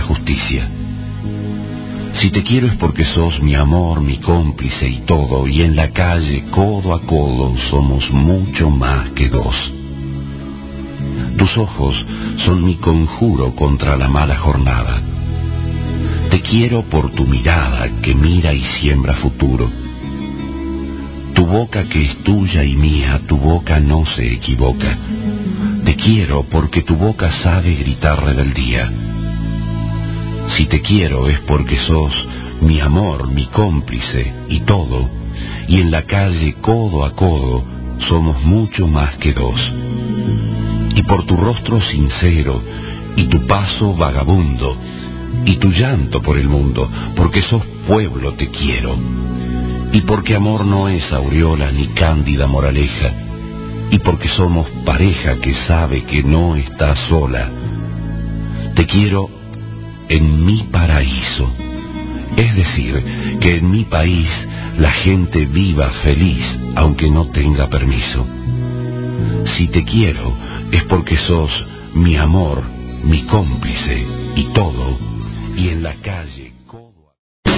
justicia. Si te quiero es porque sos mi amor, mi cómplice y todo, y en la calle, codo a codo, somos mucho más que dos. Tus ojos son mi conjuro contra la mala jornada. Te quiero por tu mirada que mira y siembra futuro. Tu boca que es tuya y mía, tu boca no se equivoca. Te quiero porque tu boca sabe gritar rebeldía. Si te quiero es porque sos mi amor, mi cómplice y todo, y en la calle codo a codo somos mucho más que dos. Y por tu rostro sincero y tu paso vagabundo y tu llanto por el mundo, porque sos pueblo te quiero. Y porque amor no es aureola ni cándida moraleja, y porque somos pareja que sabe que no está sola. Te quiero en mi paraíso, es decir, que en mi país la gente viva feliz aunque no tenga permiso. Si te quiero es porque sos mi amor, mi cómplice y todo, y en la calle codo a...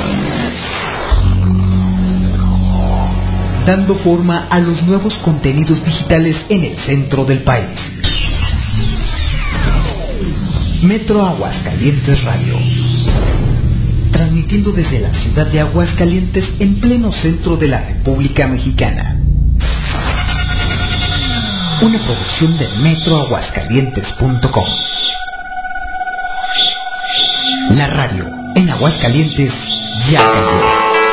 Dando forma a los nuevos contenidos digitales en el centro del país. Metro Aguascalientes Radio. Transmitiendo desde la ciudad de Aguascalientes en pleno centro de la República Mexicana. Una producción de metroaguascalientes.com. La radio en Aguascalientes ya cambió.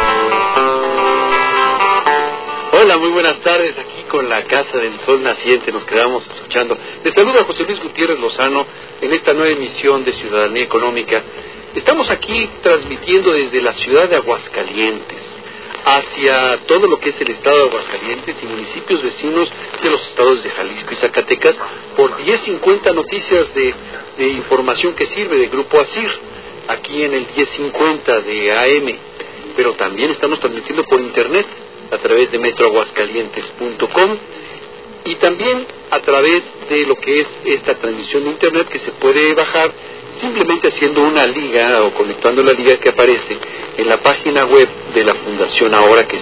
Hola, muy buenas tardes, aquí con la Casa del Sol Naciente nos quedamos escuchando. Les saluda José Luis Gutiérrez Lozano en esta nueva emisión de Ciudadanía Económica. Estamos aquí transmitiendo desde la ciudad de Aguascalientes hacia todo lo que es el estado de Aguascalientes y municipios vecinos de los estados de Jalisco y Zacatecas por 1050 Noticias de información que sirve de Grupo ASIR, aquí en el 1050 de AM, pero también estamos transmitiendo por internet a través de metroaguascalientes.com y también a través de lo que es esta transmisión de internet que se puede bajar simplemente haciendo una liga o conectando la liga que aparece en la página web de la Fundación Ahora, que es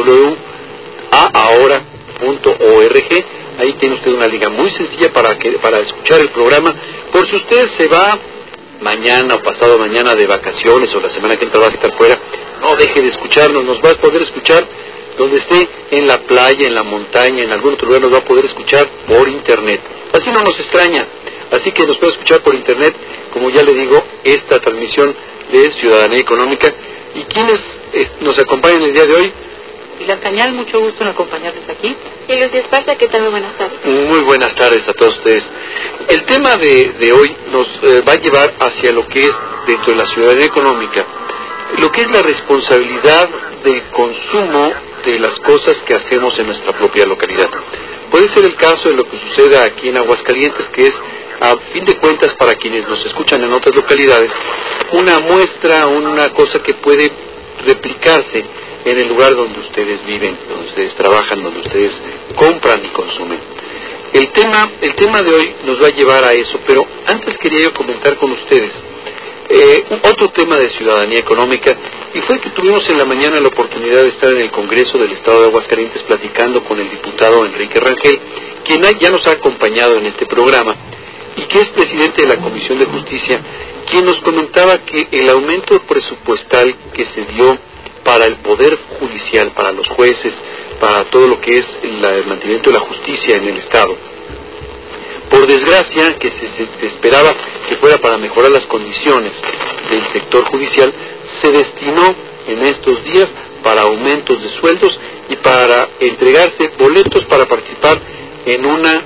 www.ahora.org. Ahí tiene usted una liga muy sencilla para escuchar el programa. Por si usted se va mañana o pasado mañana de vacaciones o la semana que entra va a estar fuera, no deje de escucharnos, nos va a poder escuchar donde esté, en la playa, en la montaña, en algún otro lugar, nos va a poder escuchar por internet. Así no nos extraña. Así que nos puede escuchar por internet, como ya le digo, esta transmisión de Ciudadanía Económica. ¿Y quiénes nos acompañan el día de hoy? Pilar Cañal, mucho gusto en acompañarles aquí. Y Lucía Esparza, ¿qué tal? Muy buenas tardes. Muy buenas tardes a todos ustedes. El tema de hoy nos va a llevar hacia lo que es, dentro de la ciudadanía económica, lo que es la responsabilidad del consumo de las cosas que hacemos en nuestra propia localidad. Puede ser el caso de lo que suceda aquí en Aguascalientes, que es, a fin de cuentas, para quienes nos escuchan en otras localidades, una muestra, una cosa que puede replicarse en el lugar donde ustedes viven, donde ustedes trabajan, donde ustedes compran y consumen. El tema de hoy nos va a llevar a eso, pero antes quería yo comentar con ustedes otro tema de ciudadanía económica, y fue que tuvimos en la mañana la oportunidad de estar en el Congreso del Estado de Aguascalientes platicando con el diputado Enrique Rangel, quien ya nos ha acompañado en este programa y que es presidente de la Comisión de Justicia, quien nos comentaba que el aumento presupuestal que se dio para el Poder Judicial, para los jueces, para todo lo que es el mantenimiento de la justicia en el Estado, por desgracia, que se esperaba que fuera para mejorar las condiciones del sector judicial, se destinó en estos días para aumentos de sueldos y para entregarse boletos para participar en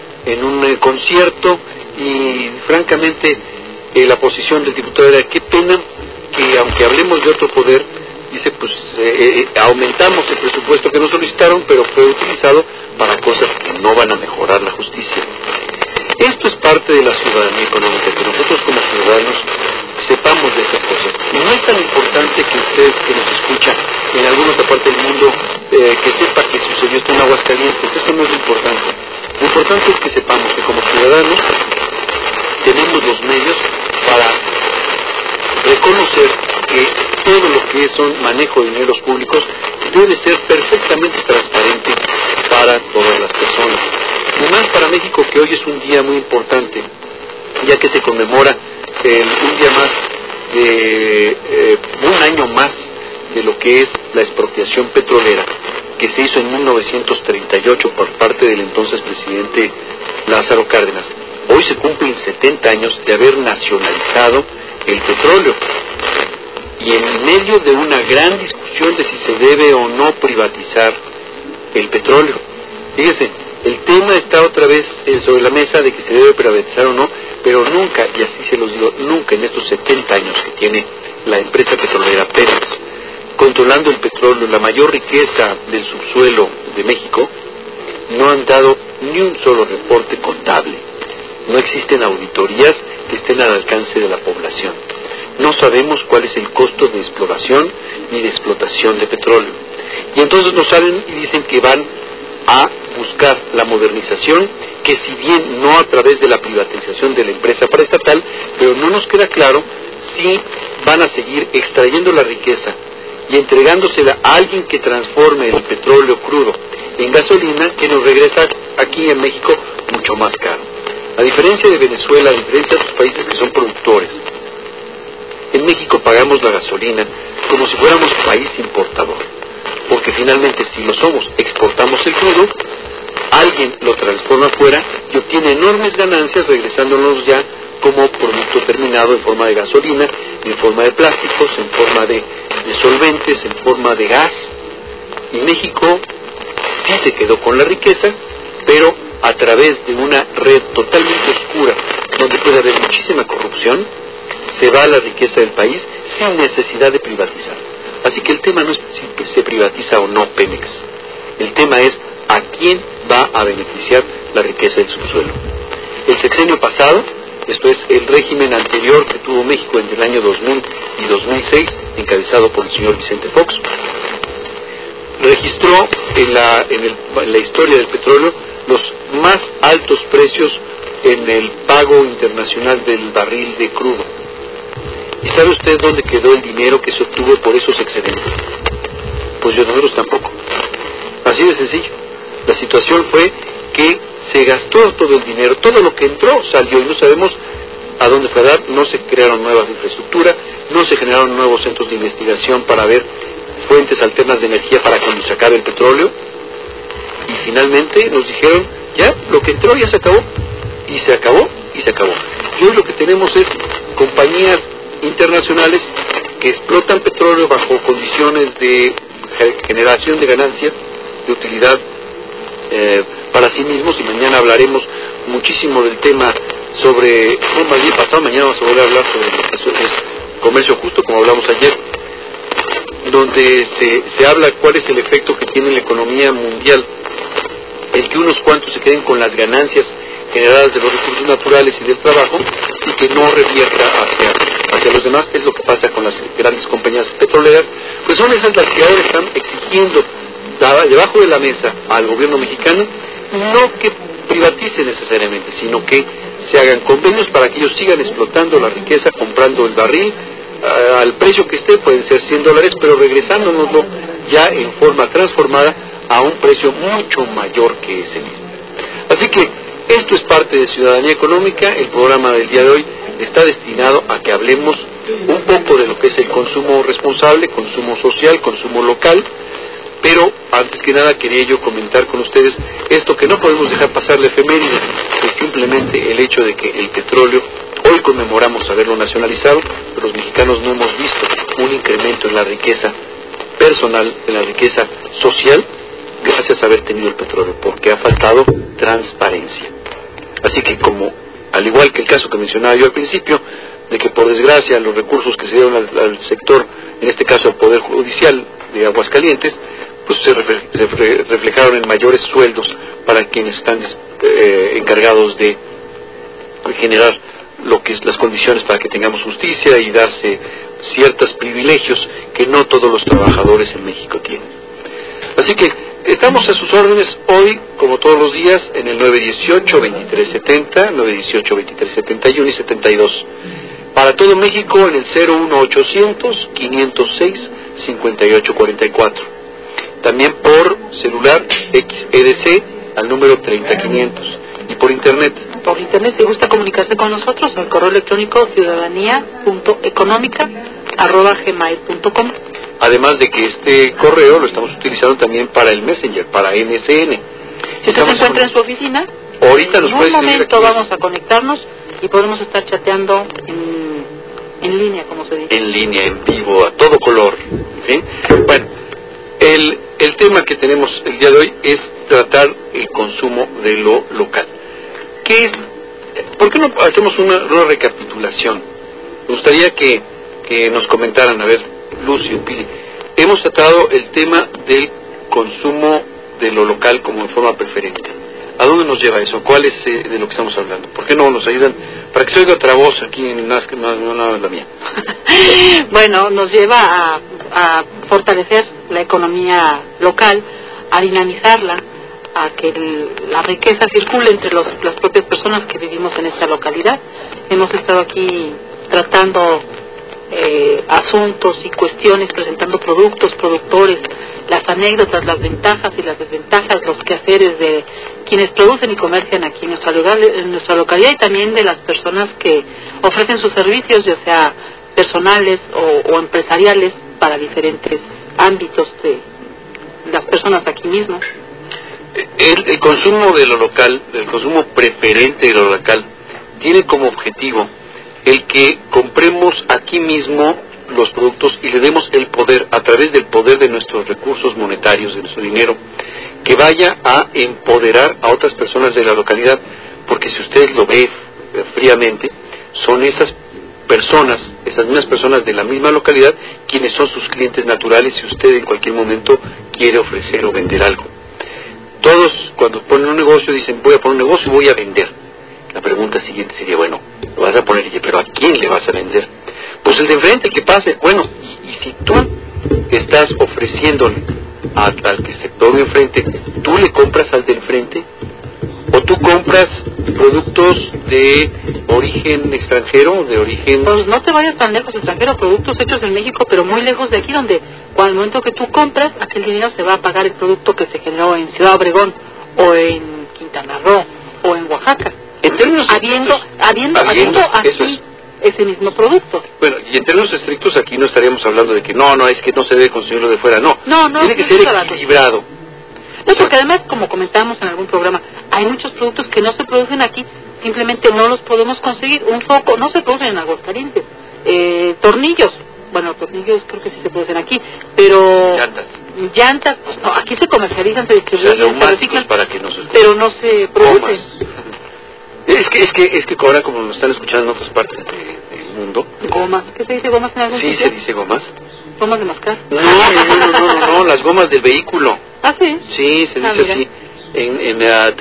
un concierto, y francamente la posición del diputado era: qué pena que, aunque hablemos de otro poder, dice, pues aumentamos el presupuesto que nos solicitaron, pero fue utilizado para cosas que no van a mejorar la justicia. Esto es parte de la ciudadanía económica, que nosotros como ciudadanos sepamos de estas cosas. Y no es tan importante que usted, que nos escucha en alguna otra parte del mundo, que sepa que sucedió esto en Aguascalientes. Eso no es lo importante. Lo importante es que sepamos que como ciudadanos tenemos los medios para que es un manejo de dineros públicos debe ser perfectamente transparente para todas las personas. Además, para México, que hoy es un día muy importante, ya que se conmemora un día más, un año más de lo que es la expropiación petrolera, que se hizo en 1938 por parte del entonces presidente Lázaro Cárdenas. Hoy se cumplen 70 años de haber nacionalizado el petróleo, y en medio de una gran discusión de si se debe o no privatizar el petróleo. Fíjese, el tema está otra vez sobre la mesa de que se debe privatizar o no, pero nunca, y así se los digo, nunca en estos 70 años que tiene la empresa petrolera Pemex, controlando el petróleo, la mayor riqueza del subsuelo de México, no han dado ni un solo reporte contable. No existen auditorías que estén al alcance de la población. No sabemos cuál es el costo de exploración ni de explotación de petróleo. Y entonces nos salen y dicen que van a buscar la modernización, que si bien no a través de la privatización de la empresa paraestatal, pero no nos queda claro si van a seguir extrayendo la riqueza y entregándosela a alguien que transforme el petróleo crudo en gasolina, que nos regresa aquí en México mucho más caro. A diferencia de Venezuela, a diferencia de otros países que son productores, en México pagamos la gasolina como si fuéramos país importador, porque finalmente si lo somos, exportamos el crudo, alguien lo transforma afuera y obtiene enormes ganancias regresándonos ya como producto terminado en forma de gasolina, en forma de plásticos, en forma de solventes, en forma de gas. Y México sí se quedó con la riqueza, pero a través de una red totalmente oscura, donde puede haber muchísima corrupción, se va la riqueza del país sin necesidad de privatizar. Así que el tema no es si se privatiza o no Pemex. El tema es a quién va a beneficiar la riqueza del subsuelo. El sexenio pasado, esto es el régimen anterior que tuvo México entre el año 2000 y 2006, encabezado por el señor Vicente Fox, registró en la historia del petróleo los más altos precios en el pago internacional del barril de crudo. ¿Y sabe usted dónde quedó el dinero que se obtuvo por esos excedentes? Pues nosotros tampoco. Así de sencillo. La situación fue que se gastó todo el dinero, todo lo que entró salió, y no sabemos a dónde fue a dar. No se crearon nuevas infraestructuras, no se generaron nuevos centros de investigación para ver fuentes alternas de energía para cuando se acabe el petróleo, y finalmente nos dijeron, ya, lo que entró ya se acabó, y se acabó, y se acabó. Y hoy lo que tenemos es compañías internacionales que explotan petróleo bajo condiciones de generación de ganancia, de utilidad para sí mismos, y mañana hablaremos muchísimo del tema sobre, más bien pasado mañana vamos a volver a hablar sobre comercio justo, como hablamos ayer, donde se habla cuál es el efecto que tiene en la economía mundial el que unos cuantos se queden con las ganancias generadas de los recursos naturales y del trabajo, y que no revierta hacia los demás. Es lo que pasa con las grandes compañías petroleras, pues son esas las que ahora están exigiendo debajo de la mesa al gobierno mexicano, no que privatice necesariamente, sino que se hagan convenios para que ellos sigan explotando la riqueza, comprando el barril al precio que esté, pueden ser $100, pero regresándonoslo ya en forma transformada a un precio mucho mayor que ese mismo. Así que esto es parte de Ciudadanía Económica. El programa del día de hoy está destinado a que hablemos un poco de lo que es el consumo responsable, consumo social, consumo local, pero antes que nada quería yo comentar con ustedes esto que no podemos dejar pasar la efeméride, es simplemente el hecho de que el petróleo, hoy conmemoramos haberlo nacionalizado, pero los mexicanos no hemos visto un incremento en la riqueza personal, en la riqueza social, gracias a haber tenido el petróleo, porque ha faltado transparencia. Así que como, al igual que el caso que mencionaba yo al principio, de que por desgracia los recursos que se dieron al sector, en este caso al Poder Judicial de Aguascalientes, pues se reflejaron en mayores sueldos para quienes están encargados de generar lo que es las condiciones para que tengamos justicia y darse ciertos privilegios que no todos los trabajadores en México tienen. Así que estamos a sus órdenes hoy, como todos los días, en el 918-2370, 918-2371 y 72. Para todo México en el 01800-506 5844. También por celular XEDC al número 30500. Y por internet. Por internet, si gusta comunicarse con nosotros, al correo electrónico ciudadanía.económica@gmail.com. Además de que este correo lo estamos utilizando también para el Messenger, para MSN. Si usted se encuentra en su oficina, ahorita nos en puede un momento aquí. Vamos a conectarnos y podemos estar chateando en línea, como se dice. En línea, en vivo, a todo color. ¿Sí? Bueno, el tema que tenemos el día de hoy es tratar el consumo de lo local. ¿Qué es? ¿Por qué no hacemos una recapitulación? Me gustaría que nos comentaran, a ver, Lucio, Pili. Hemos tratado el tema del consumo de lo local como en forma preferente. ¿A dónde nos lleva eso? ¿Cuál es de lo que estamos hablando? ¿Por qué no nos ayudan? Para que se oiga otra voz aquí en no la mía. Bueno, nos lleva a fortalecer la economía local, a dinamizarla, a que la riqueza circule entre las propias personas que vivimos en esta localidad. Hemos estado aquí tratando asuntos y cuestiones, presentando productos, productores, las anécdotas, las ventajas y las desventajas, los quehaceres de quienes producen y comercian aquí en nuestra localidad, y también de las personas que ofrecen sus servicios, ya sea personales o empresariales, para diferentes ámbitos de las personas aquí mismo. El consumo de lo local, el consumo preferente de lo local, tiene como objetivo el que compremos aquí mismo los productos y le demos el poder, a través del poder de nuestros recursos monetarios, de nuestro dinero, que vaya a empoderar a otras personas de la localidad, porque si usted lo ve fríamente, son esas mismas personas de la misma localidad, quienes son sus clientes naturales si usted en cualquier momento quiere ofrecer o vender algo. Todos cuando ponen un negocio dicen, voy a poner un negocio y voy a vender. La pregunta siguiente sería, bueno, lo vas a poner, pero ¿a quién le vas a vender? Pues el de enfrente, que pase. Bueno, y si tú estás ofreciéndole al que se pone enfrente, ¿tú le compras al de enfrente? ¿O tú compras productos de origen extranjero, de origen...? Pues no te vayas tan lejos, extranjero, productos hechos en México, pero muy lejos de aquí, donde al momento que tú compras, aquel dinero se va a pagar el producto que se generó en Ciudad Obregón, o en Quintana Roo, o en Oaxaca. En términos habiendo así ese mismo producto. Bueno, y en términos estrictos aquí no estaríamos hablando de que no, es que no se debe consumirlo de fuera, no. Tiene que ser equilibrado. No, porque además, como comentábamos en algún programa, hay muchos productos que no se producen aquí, simplemente no los podemos conseguir. Un foco no se produce en Aguascalientes. Tornillos creo que sí se producen aquí, pero llantas pues no, aquí se comercializan, se distribuyen, se reciclan, para que pero no se producen. Es que ahora, como nos están escuchando en otras partes del mundo... ¿Gomas? ¿Qué se dice gomas en algún sitio? Sí, se dice gomas. ¿Gomas de mascar? No, las gomas del vehículo. ¿Ah, sí? Sí, se dice así. En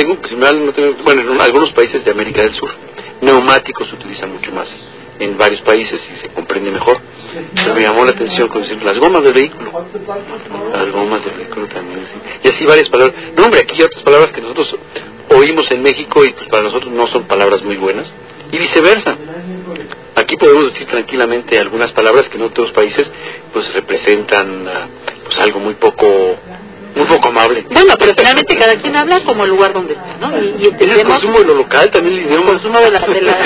algunos países de América del Sur, neumáticos se utilizan mucho más. En varios países y se comprende mejor. Pero me llamó la atención con decir las gomas del vehículo. Las gomas del vehículo también. Sí. Y así varias palabras. No, hombre, aquí hay otras palabras que nosotros oímos en México y pues para nosotros no son palabras muy buenas. Y viceversa. Aquí podemos decir tranquilamente algunas palabras que en otros países pues representan pues algo muy poco amable. Bueno, pero finalmente cada quien habla como el lugar donde está, ¿no? Y entendemos el consumo de lo local también, el consumo de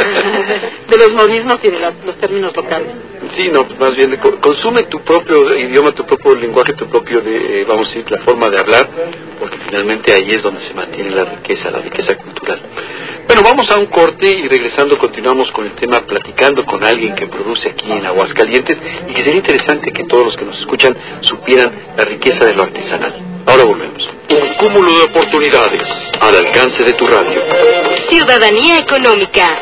los modismos y de los términos locales. Sí, no, más bien consume tu propio idioma, tu propio lenguaje, tu propio vamos a decir, la forma de hablar, porque finalmente ahí es donde se mantiene la riqueza cultural. Bueno, vamos a un corte y regresando continuamos con el tema, platicando con alguien que produce aquí en Aguascalientes y que sería interesante que todos los que nos escuchan supieran la riqueza de lo artesanal. Ahora volvemos. Un cúmulo de oportunidades al alcance de tu radio. Ciudadanía económica.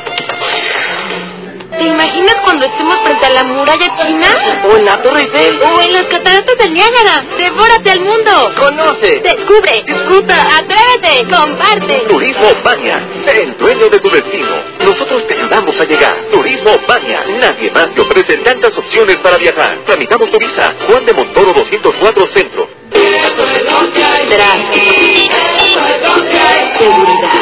¿Te imaginas cuando estemos frente a la muralla china? ¿O en la Torre Eiffel? ¿O en las cataratas del Niágara? ¡Devórate al mundo! ¡Conoce! ¡Descubre! ¡Disfruta! ¡Atrévete! ¡Comparte! Turismo Baña. Sé el dueño de tu destino. Nosotros te ayudamos a llegar. Turismo Baña. Nadie más te ofrece tantas opciones para viajar. Tramitamos tu visa. Juan de Montoro 204 Centro. Tráfico. Seguridad.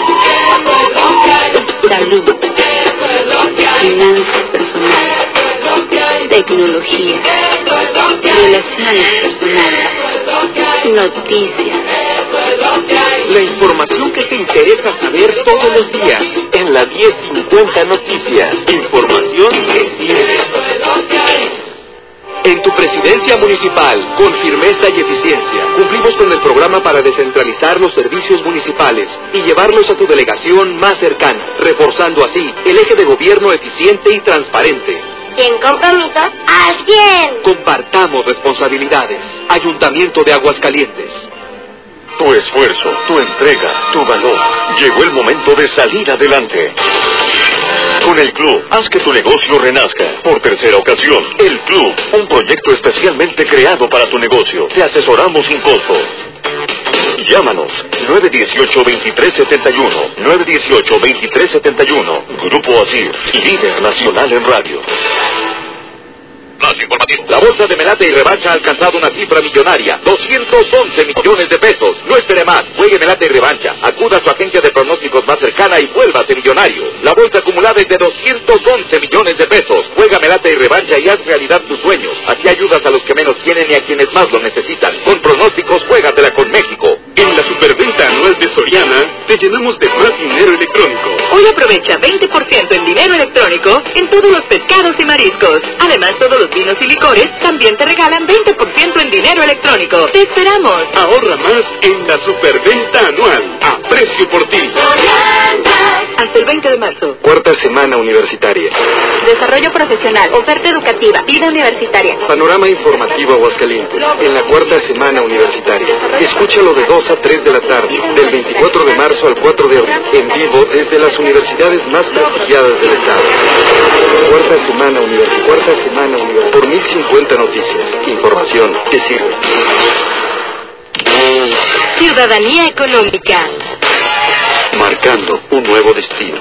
Salud. Finanzas personales. Tecnología. relaciones personales, noticias. La información que te interesa saber todos los días en la 1050 Noticias. Información que sirve. En tu presidencia municipal, con firmeza y eficiencia, cumplimos con el programa para descentralizar los servicios municipales y llevarlos a tu delegación más cercana, reforzando así el eje de gobierno eficiente y transparente. Y en compromiso, al 100. Compartamos responsabilidades. Ayuntamiento de Aguascalientes. Tu esfuerzo, tu entrega, tu valor. Llegó el momento de salir adelante. Con el Club, haz que tu negocio renazca. Por tercera ocasión, el Club, un proyecto especialmente creado para tu negocio. Te asesoramos sin costo. Llámanos 918-2371, 918-2371. Grupo ASIR, líder nacional en radio. Más informativo. La bolsa de Melate y Revancha ha alcanzado una cifra millonaria, 211 millones de pesos. No espere más, juegue Melate y Revancha. Acuda a su agencia de pronósticos más cercana y vuélvase millonario. La bolsa acumulada es de 211 millones de pesos. Juega Melate y Revancha y haz realidad tus sueños. Así ayudas a los que menos tienen y a quienes más lo necesitan. Con pronósticos, juégatela con México. En la superventa anual de Soriana, te llenamos de más dinero electrónico. Hoy aprovecha 20% en dinero electrónico en todos los pescados y mariscos. Además, todos los vinos y licores también te regalan 20% en dinero electrónico. ¡Te esperamos! Ahorra más en la superventa anual. A precio por ti. Hasta el 20 de marzo. Cuarta semana universitaria. Desarrollo profesional, oferta educativa, vida universitaria. Panorama informativo Aguascalientes. En la cuarta semana universitaria. Escúchalo de 2 a 3 de la tarde. Del 24 de marzo al 4 de abril. En vivo desde las universidades más prestigiadas del estado. Cuarta semana universitaria. Cuarta semana universitaria. Por 1050 Noticias. Información que sirve. Ciudadanía económica. Marcando un nuevo destino.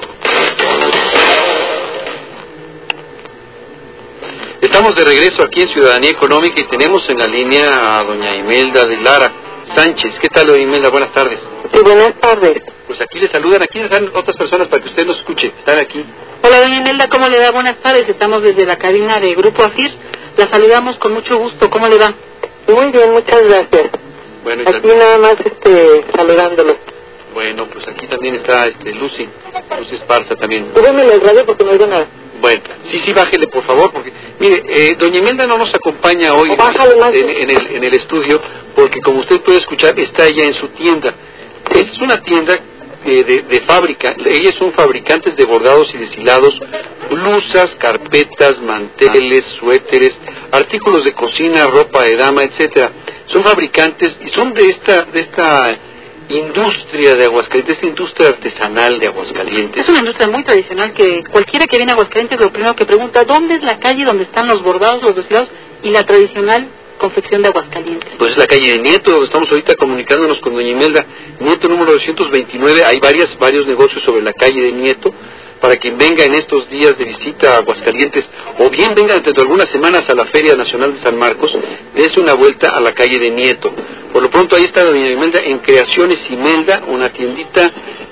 Estamos de regreso aquí en Ciudadanía Económica y tenemos en la línea a doña Imelda de Lara Sánchez. ¿Qué tal, doña Imelda? Buenas tardes. Sí, buenas tardes. Pues aquí le saludan, aquí están otras personas para que usted nos escuche. Están aquí. Hola, doña Imelda, ¿cómo le va? Buenas tardes. Estamos desde la cabina de Grupo ASIR. La saludamos con mucho gusto. ¿Cómo le va? Muy bien, muchas gracias. Bueno, aquí nada más saludándolos. Bueno, pues aquí también está Lucy Esparza también. Súbeme el radio porque no oigo nada. Bueno, sí, bájele por favor, porque mire, doña Imelda no nos acompaña hoy en el estudio, porque como usted puede escuchar, está ella en su tienda. Es una tienda de fábrica. Ellas son fabricantes de bordados y deshilados, blusas, carpetas, manteles, suéteres, artículos de cocina, ropa de dama, etcétera. Son fabricantes y son de esta industria de Aguascalientes, esta industria artesanal de Aguascalientes. Es una industria muy tradicional que cualquiera que viene a Aguascalientes lo primero que pregunta, ¿dónde es la calle donde están los bordados, los deshilados y la tradicional confección de Aguascalientes? Pues es la calle de Nieto, estamos ahorita comunicándonos con doña Imelda. Nieto número 229, hay varios negocios sobre la calle de Nieto, para quien venga en estos días de visita a Aguascalientes, o bien venga dentro de algunas semanas a la Feria Nacional de San Marcos, dése una vuelta a la calle de Nieto. Por lo pronto ahí está doña Imelda en Creaciones Imelda, una tiendita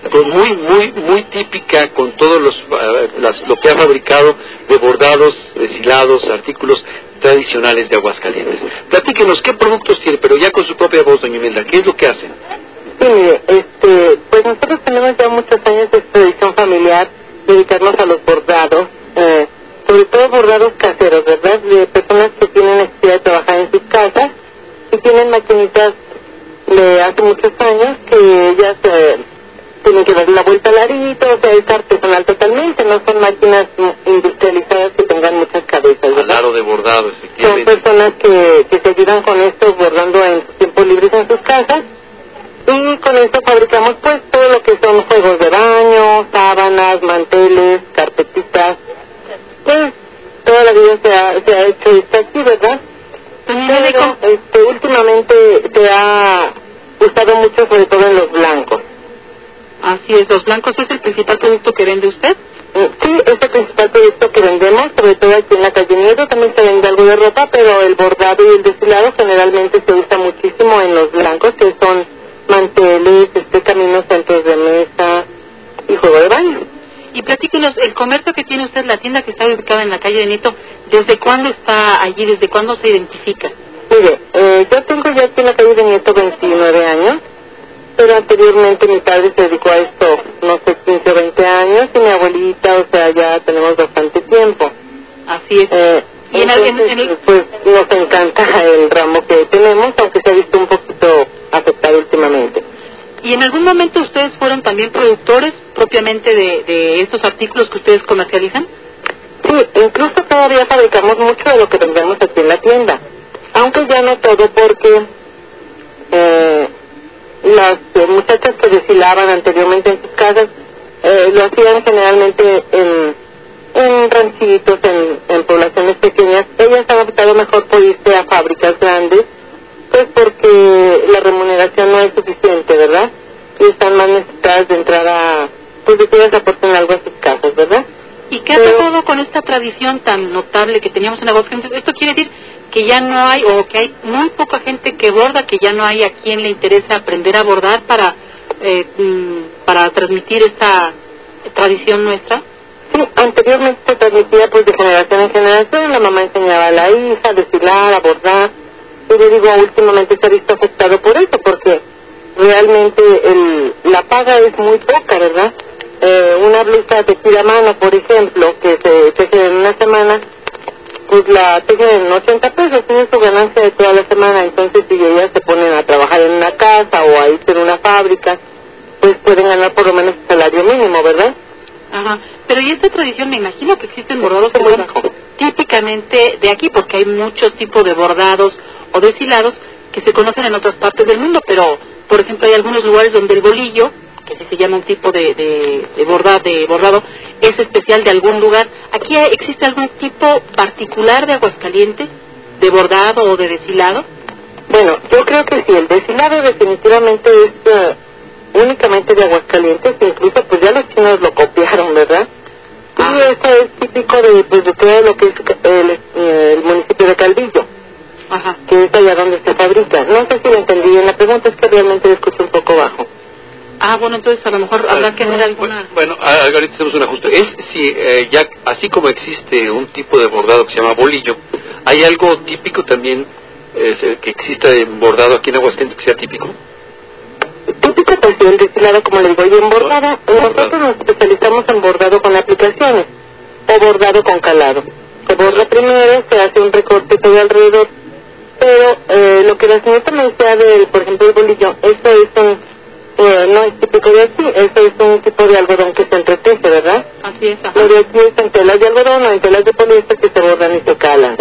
muy típica con todos lo que ha fabricado de bordados, deshilados, artículos tradicionales de Aguascalientes. Platíquenos qué productos tiene, pero ya con su propia voz, doña Imelda, ¿qué es lo que hacen? Sí, mire, pues nosotros tenemos ya muchos años de tradición familiar, dedicarnos a los bordados, sobre todo bordados caseros, ¿verdad? De personas que tienen necesidad de trabajar en sus casas y tienen maquinitas de hace muchos años que ellas tienen que dar la vuelta al arito, o sea, es artesanal totalmente, no son máquinas industrializadas que tengan muchas cabezas, ¿verdad? Al aro de bordado, efectivamente. Son personas que se ayudan con esto bordando en sus tiempos libres en sus casas. Y con esto fabricamos pues todo lo que son juegos de baño, sábanas, manteles, carpetitas. Pues toda la vida se ha hecho esto aquí, ¿verdad? Pero últimamente se ha gustado mucho, sobre todo en los blancos. Así es, los blancos es el principal producto que vende usted. Sí, es el principal producto que vendemos, sobre todo aquí en la calle Nieto. También se vende algo de ropa, pero el bordado y el deshilado generalmente se usa muchísimo en los blancos, que son manteles, caminos, centros de mesa y juego de baño. Y platíquenos, el comercio que tiene usted, la tienda que está ubicada en la calle de Nieto, ¿desde cuándo está allí? ¿Desde cuándo se identifica? Mire, yo tengo ya aquí en la calle de Nieto 29 años, pero anteriormente mi padre se dedicó a esto, no sé, 15 o 20 años, y mi abuelita, o sea, ya tenemos bastante tiempo. Así es. ¿Y entonces, pues nos encanta el ramo que tenemos, aunque se ha visto un poquito afectado últimamente. ¿Y en algún momento ustedes fueron también productores propiamente de estos artículos que ustedes comercializan? Sí, incluso todavía fabricamos mucho de lo que vendemos aquí en la tienda, aunque ya no todo, porque las muchachas que deshilaban anteriormente en sus casas lo hacían generalmente en ranchitos, en poblaciones pequeñas. Ellas han optado mejor por irse a fábricas grandes, pues porque la remuneración no es suficiente, ¿verdad? Y están más necesitadas de entrar a, pues de que ellas aporten algo a sus casas, ¿verdad? ¿Y qué ha pasado con esta tradición tan notable que teníamos en Aguascalientes? Esto quiere decir que ya no hay, o que hay muy poca gente que borda, que ya no hay a quien le interesa aprender a bordar para transmitir esta tradición nuestra. Sí, anteriormente se transmitía pues de generación en generación, la mamá enseñaba a la hija a deshilar, a bordar, y le digo, últimamente se ha visto afectado por eso, porque realmente la paga es muy poca, ¿verdad? Una blusa tejida a mano, por ejemplo, que se teje en una semana, pues la tejen en 80 pesos, tiene su ganancia de toda la semana. Entonces si ellas se ponen a trabajar en una casa o a irse en una fábrica, pues pueden ganar por lo menos el salario mínimo, ¿verdad? Ajá, pero y esta tradición, me imagino que existen bordados que son típicamente de aquí, porque hay muchos tipos de bordados o deshilados que se conocen en otras partes del mundo, pero por ejemplo hay algunos lugares donde el bolillo, que así se llama un tipo de bordado, es especial de algún lugar. ¿Aquí existe algún tipo particular de Aguascalientes, de bordado o de deshilado? Bueno, yo creo que sí, el deshilado definitivamente es únicamente de Aguascalientes, incluso pues ya los chinos lo copiaron, ¿verdad? Y eso es típico de todo lo que es el municipio de Calvillo. Ajá. Que es allá donde se fabrica. No sé si lo entendí bien, la pregunta es que realmente lo escucho un poco bajo. Bueno, entonces a lo mejor habrá que hacer alguna... Bueno, ahorita hacemos un ajuste. Ya así como existe un tipo de bordado que se llama bolillo, ¿hay algo típico también que exista de bordado aquí en Aguascalientes que sea típico? Típico pues el deshilado, como le digo, y en bordado, nosotros nos especializamos en bordado con aplicaciones o bordado con calado. Se borda primero, se hace un recorte todo alrededor, pero lo que la señorita me decía por ejemplo, el bolillo, eso es no es típico de aquí, eso es un tipo de algodón que se entreteje, ¿verdad? Así es, ajá. Lo de aquí es en telas de algodón o en telas de poliéster que se bordan y se calan.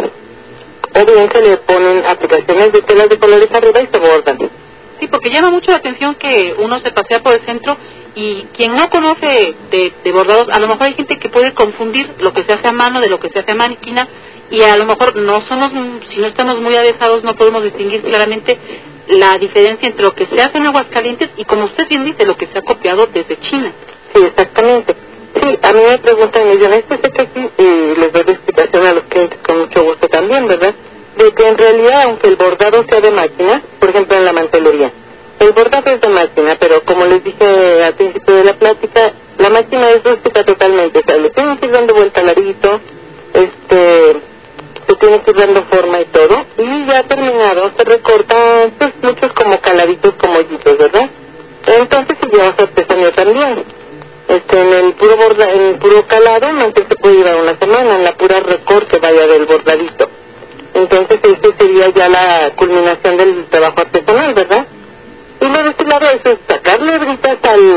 O bien se le ponen aplicaciones de telas de colores arriba y se bordan. Sí, porque llama mucho la atención que uno se pasea por el centro y quien no conoce de bordados, a lo mejor hay gente que puede confundir lo que se hace a mano de lo que se hace a máquina, y a lo mejor si no estamos muy avesados, no podemos distinguir claramente la diferencia entre lo que se hace en Aguascalientes y, como usted bien dice, lo que se ha copiado desde China. Sí, exactamente. Sí, a mí me preguntan, y yo esto sé que aquí, y les doy la explicación a los clientes con mucho gusto también, ¿verdad? De que en realidad, aunque el bordado sea de máquina, por ejemplo en la mantelería, el bordado es de máquina, pero como les dije al principio de la plática, la máquina es rústica totalmente, o sea, le tienen que ir dando vuelta al arito, se tiene que ir dando forma y todo, y ya terminado se recortan pues muchos como caladitos, como hoyitos, ¿verdad? Entonces se lleva su artesanía también. En el puro calado no se puede llevar una semana, en la pura recorte vaya del bordadito. Entonces eso sería ya la culminación del trabajo artesanal, ¿verdad? Y lo deshilado eso es sacarle hebritas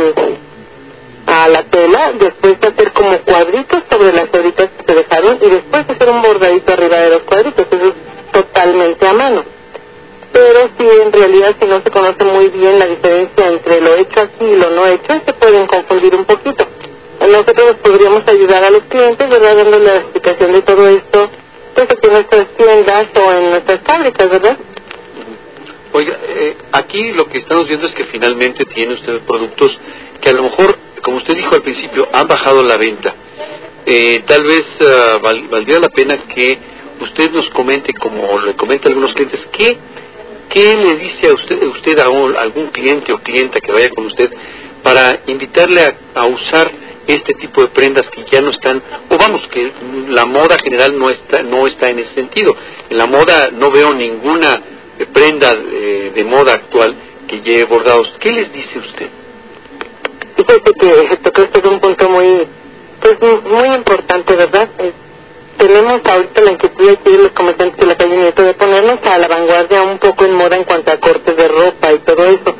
a la tela, después hacer como cuadritos sobre las hebritas que se dejaron y después hacer un bordadito arriba de los cuadritos. Eso es totalmente a mano. Pero sí, en realidad, si no se conoce muy bien la diferencia entre lo hecho aquí y lo no hecho, se pueden confundir un poquito. Nosotros podríamos ayudar a los clientes, ¿verdad?, dándole la explicación de todo esto, pues aquí en nuestras tiendas o en nuestras fábricas, ¿verdad? Oiga, aquí lo que estamos viendo es que finalmente tiene usted productos que a lo mejor, como usted dijo al principio, han bajado la venta. Tal vez valdría la pena que usted nos comente, como le comenta a algunos clientes, ¿qué le dice a usted a algún cliente o clienta que vaya con usted para invitarle a usar este tipo de prendas que ya no están, o vamos, que la moda general no está en ese sentido. En la moda no veo ninguna prenda de moda actual que lleve bordados. ¿Qué les dice usted? Fíjate que tocaste un punto muy importante, ¿verdad? Tenemos ahorita la inquietud aquí de los comerciantes de la calle Nieto de ponernos a la vanguardia un poco en moda en cuanto a cortes de ropa y todo eso,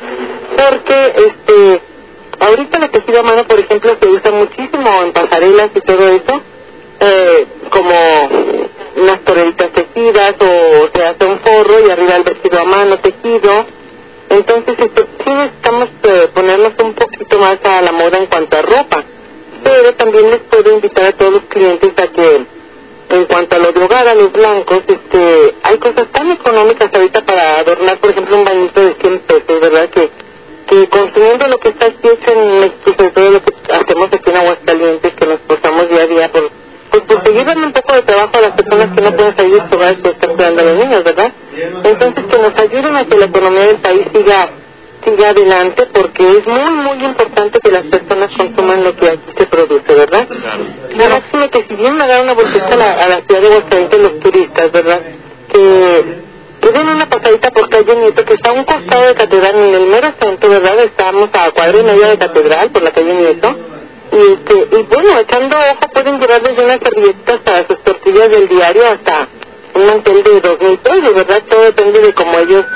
porque ahorita el tejido a mano, por ejemplo, se usa muchísimo en pasarelas y todo eso, como unas toreritas tejidas, o se hace un forro y arriba el vestido a mano tejido. Entonces sí necesitamos ponernos un poquito más a la moda en cuanto a ropa, pero también les puedo invitar a todos los clientes a que en cuanto a lo de hogar, a los blancos, hay cosas tan económicas ahorita para adornar, por ejemplo, un bañito de 100 pesos, ¿verdad? Que consumiendo lo que está aquí hecho en México, sobre todo lo que hacemos aquí en Aguascalientes, que nos esforzamos día a día por seguir dando un poco de trabajo a las personas que no pueden salir de su hogar, que están cuidando a los niños, ¿verdad? Entonces, que nos ayuden a que la economía del país siga adelante, porque es muy importante que las personas consuman lo que aquí se produce, ¿verdad? La máxima que si vienen a dar una vueltita a la ciudad de Aguascalientes los turistas, ¿verdad? Que den una pasadita por calle Nieto, que está a un costado de Catedral, en el mero centro, ¿verdad? Estamos a cuadra y media de Catedral, por la calle Nieto. Y bueno, echando ojo, pueden llevar desde unas servilletitas para sus tortillas del diario hasta un mantel de 2,000 pesos, ¿verdad? Todo depende de cómo ellos,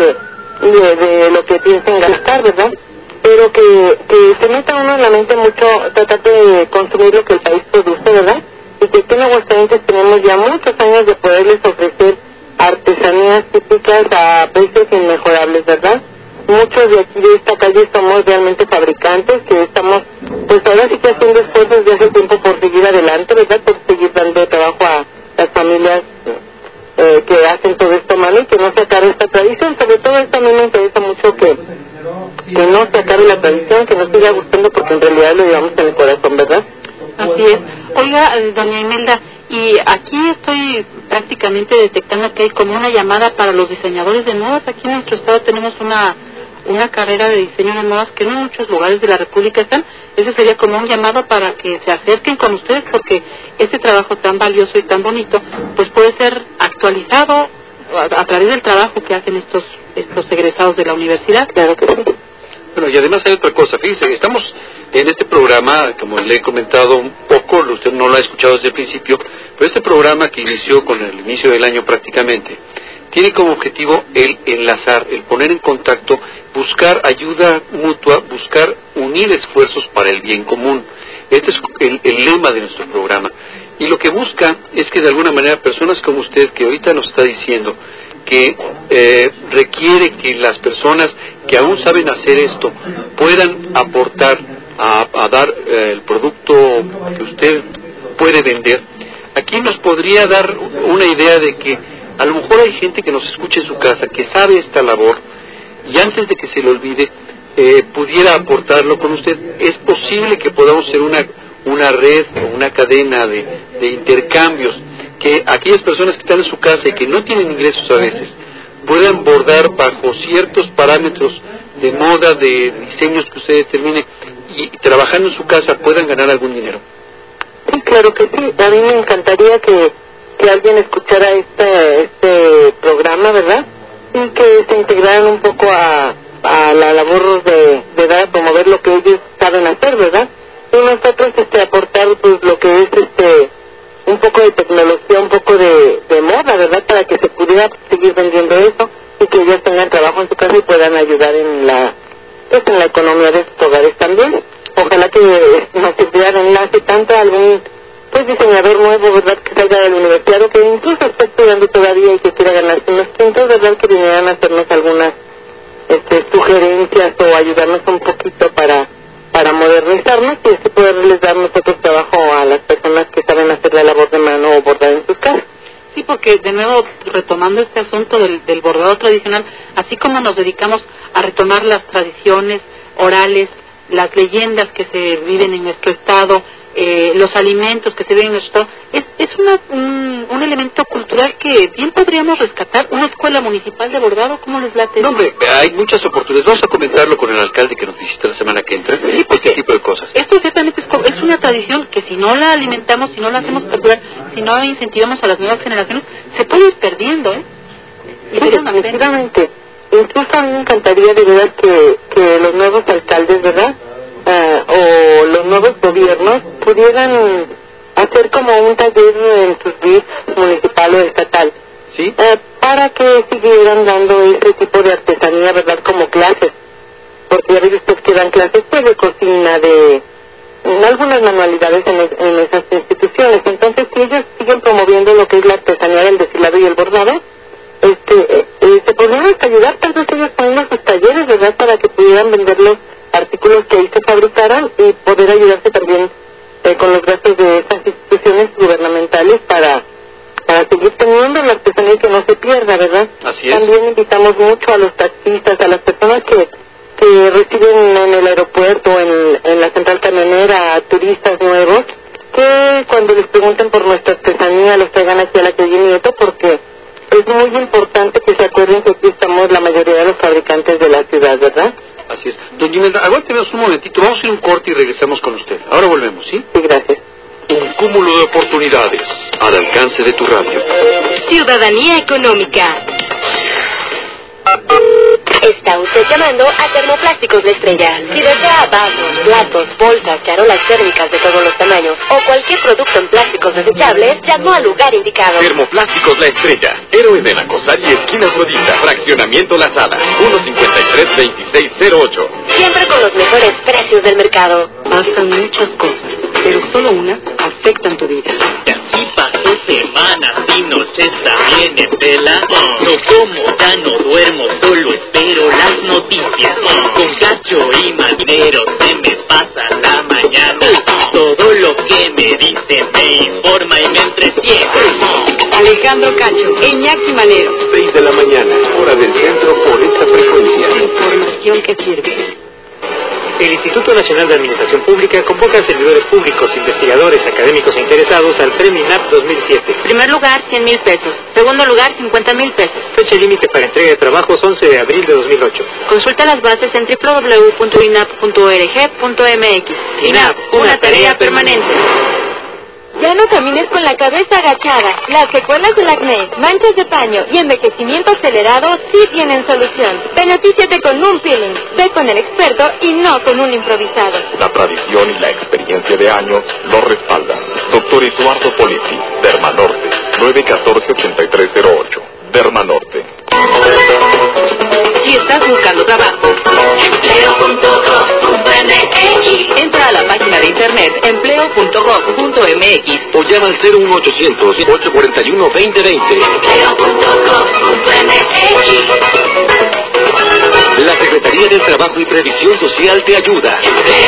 de lo que piensen gastar, ¿verdad? Pero que se meta uno en la mente mucho, tratar de consumir lo que el país produce, ¿verdad? Y que aquí en Aguascalientes tenemos ya muchos años de poderles ofrecer artesanías típicas a precios inmejorables, ¿verdad? Muchos de aquí de esta calle somos realmente fabricantes, que estamos, pues ahora sí que haciendo esfuerzos de hace tiempo por seguir adelante, ¿verdad? Por seguir dando trabajo a las familias que hacen todo esto a mano y que no se acabe esta tradición. Sobre todo esto a mí me interesa mucho que no se acabe la tradición, que nos siga gustando, porque en realidad lo llevamos en el corazón, ¿verdad? Así es. Oiga, doña Imelda, y aquí estoy prácticamente detectando que hay como una llamada para los diseñadores de modas. Aquí en nuestro estado tenemos una carrera de diseño de modas que no en muchos lugares de la República están. Ese sería como un llamado para que se acerquen con ustedes, porque este trabajo tan valioso y tan bonito pues puede ser actualizado a través del trabajo que hacen estos egresados de la universidad. Claro que sí. Bueno, y además hay otra cosa, fíjese, estamos en este programa, como le he comentado un poco, usted no lo ha escuchado desde el principio, pero este programa que inició con el inicio del año prácticamente, tiene como objetivo el enlazar, el poner en contacto, buscar ayuda mutua, buscar unir esfuerzos para el bien común. Este es el lema de nuestro programa. Y lo que busca es que de alguna manera personas como usted, que ahorita nos está diciendo que requiere que las personas que aún saben hacer esto puedan aportar a dar el producto que usted puede vender, aquí nos podría dar una idea de que a lo mejor hay gente que nos escucha en su casa, que sabe esta labor, y antes de que se le olvide, pudiera aportarlo con usted. Es posible que podamos hacer una red o una cadena de intercambios, que aquellas personas que están en su casa y que no tienen ingresos a veces, puedan bordar bajo ciertos parámetros de moda, de diseños que usted determine, y trabajando en su casa puedan ganar algún dinero. Sí, claro que sí. A mí me encantaría que alguien escuchara este programa, ¿verdad? Y que se integraran un poco a la labor de dar a promover lo que ellos saben hacer, ¿verdad? Y nosotros aportar pues lo que es un poco de tecnología, un poco de moda, ¿verdad? Para que se pudiera seguir vendiendo eso y que ellos tengan trabajo en su casa y puedan ayudar en la economía de sus hogares también. Ojalá que nos sirviera de enlace tanto a algún diseñador nuevo, ¿verdad? Que salga de la universidad o que incluso esté estudiando todavía y que quiera ganarse unos puntos, ¿verdad? Que vinieran a hacernos algunas sugerencias o ayudarnos un poquito para modernizarnos y así poderles dar nosotros trabajo a las personas que saben hacer la labor de mano o bordar en sus casas. Sí, porque de nuevo, retomando este asunto del bordado tradicional, así como nos dedicamos a retomar las tradiciones orales, las leyendas que se viven en nuestro estado, los alimentos que se ven en nuestro estado, es un elemento cultural que bien podríamos rescatar. Una escuela municipal de bordado, ¿cómo les late? No, hombre, hay muchas oportunidades. Vamos a comentarlo con el alcalde que nos visita la semana que entra. Sí, este tipo de cosas. Esto ciertamente es es una tradición que si no la alimentamos, si no la hacemos perdurar, si no incentivamos a las nuevas generaciones, se puede ir perdiendo, Y sería una pena. Definitivamente. Incluso a mí me encantaría de verdad que los nuevos alcaldes, ¿verdad? O los nuevos gobiernos pudieran hacer como un taller en sus BIS municipal o estatal. ¿Sí? Para que siguieran dando ese tipo de artesanía, ¿verdad? Como clases. Porque ya ven ustedes que dan clases pues, de cocina, de algunas manualidades en esas instituciones. Entonces, si ellos siguen promoviendo lo que es la artesanía del deshilado y el bordado, se podrían ayudar tal vez ellos poniendo sus talleres, ¿verdad? Para que pudieran vender los artículos que ahí se fabricaran y poder ayudarse también con los gastos de esas instituciones gubernamentales para seguir teniendo la artesanía y que no se pierda, ¿verdad? Así es. También invitamos mucho a los taxistas, a las personas que reciben en el aeropuerto, en la central camionera, a turistas nuevos, que cuando les pregunten por nuestra artesanía los traigan aquí a la calle Nieto, porque es muy importante que se acuerden que aquí estamos la mayoría de los fabricantes de la ciudad, ¿verdad? Así es. Doña Imelda, aguántenos un momentito, vamos a ir un corte y regresamos con usted. Ahora volvemos, ¿sí? Sí, gracias. Un cúmulo de oportunidades al alcance de tu radio. Ciudadanía económica. Está usted llamando a Termoplásticos La Estrella. Si desea vasos, platos, bolsas, charolas térmicas de todos los tamaños o cualquier producto en plásticos desechables, llamó al lugar indicado. Termoplásticos La Estrella, Héroe de la Cosal y esquina Afrodita, fraccionamiento Las Hadas, 153-2608. Siempre con los mejores precios del mercado. Pasan muchas cosas, pero solo una afectan tu vida. Y así pasó semanas y noches también en tela. No como, ya no duermo, solo espero las noticias. Con Cacho y Manero se me pasa la mañana. Todo lo que me dicen me informa y me entretiene. Alejandro Cacho, Iñaki Manero. 6 de la mañana, hora del centro por esta frecuencia. Información que sirve. El Instituto Nacional de Administración Pública convoca a servidores públicos, investigadores, académicos e interesados al Premio INAP 2007. Primer lugar, 100,000 pesos. Segundo lugar, 50,000 pesos. Fecha límite para entrega de trabajos 11 de abril de 2008. Consulta las bases en www.inap.org.mx. INAP, una tarea permanente. Ya no camines con la cabeza agachada. Las secuelas del acné, manchas de paño y envejecimiento acelerado sí tienen solución. Benefíciate con un peeling. Ve con el experto y no con un improvisado. La tradición y la experiencia de años lo respaldan. Doctor Eduardo Politi, Dermanorte, 914-8308. Dermanorte. Si estás buscando trabajo, empleo.gov.mx. Entra a la página de internet empleo.gov.mx O llama al 01800-841-2020. empleo.gov.mx. La Secretaría del Trabajo y Previsión Social te ayuda.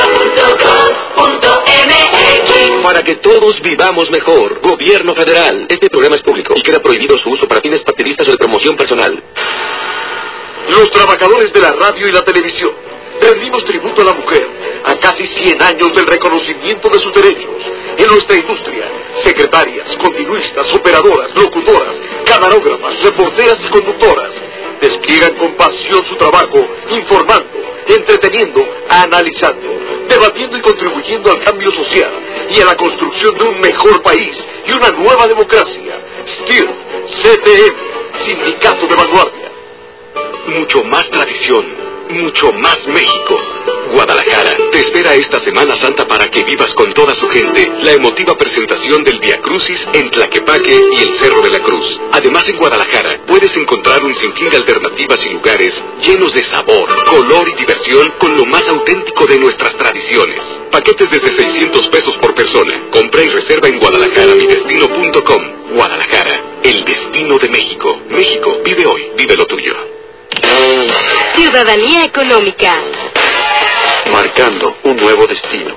empleo.gov.mx. Para que todos vivamos mejor. Gobierno Federal. Este programa es público y queda prohibido su uso para fines partidistas o de promoción personal. Los trabajadores de la radio y la televisión rendimos tributo a la mujer a casi 100 años del reconocimiento de sus derechos. En nuestra industria, secretarias, continuistas, operadoras, locutoras, camarógrafas, reporteras y conductoras despliegan con pasión su trabajo, informando, entreteniendo, analizando, debatiendo y contribuyendo al cambio social y a la construcción de un mejor país y una nueva democracia. STIR, CTM, Sindicato de Vanguardia. Mucho más tradición, mucho más México. Guadalajara te espera esta Semana Santa para que vivas con toda su gente la emotiva presentación del Via Crucis en Tlaquepaque y el Cerro de la Cruz. Además, en Guadalajara puedes encontrar un sinfín de alternativas y lugares llenos de sabor, color y diversión con lo más auténtico de nuestras tradiciones. Paquetes desde 600 pesos por persona. Compra y reserva en guadalajaramidestino.com. Guadalajara, el destino de México. México, vive hoy, vive lo tuyo. Ciudadanía económica. Marcando un nuevo destino.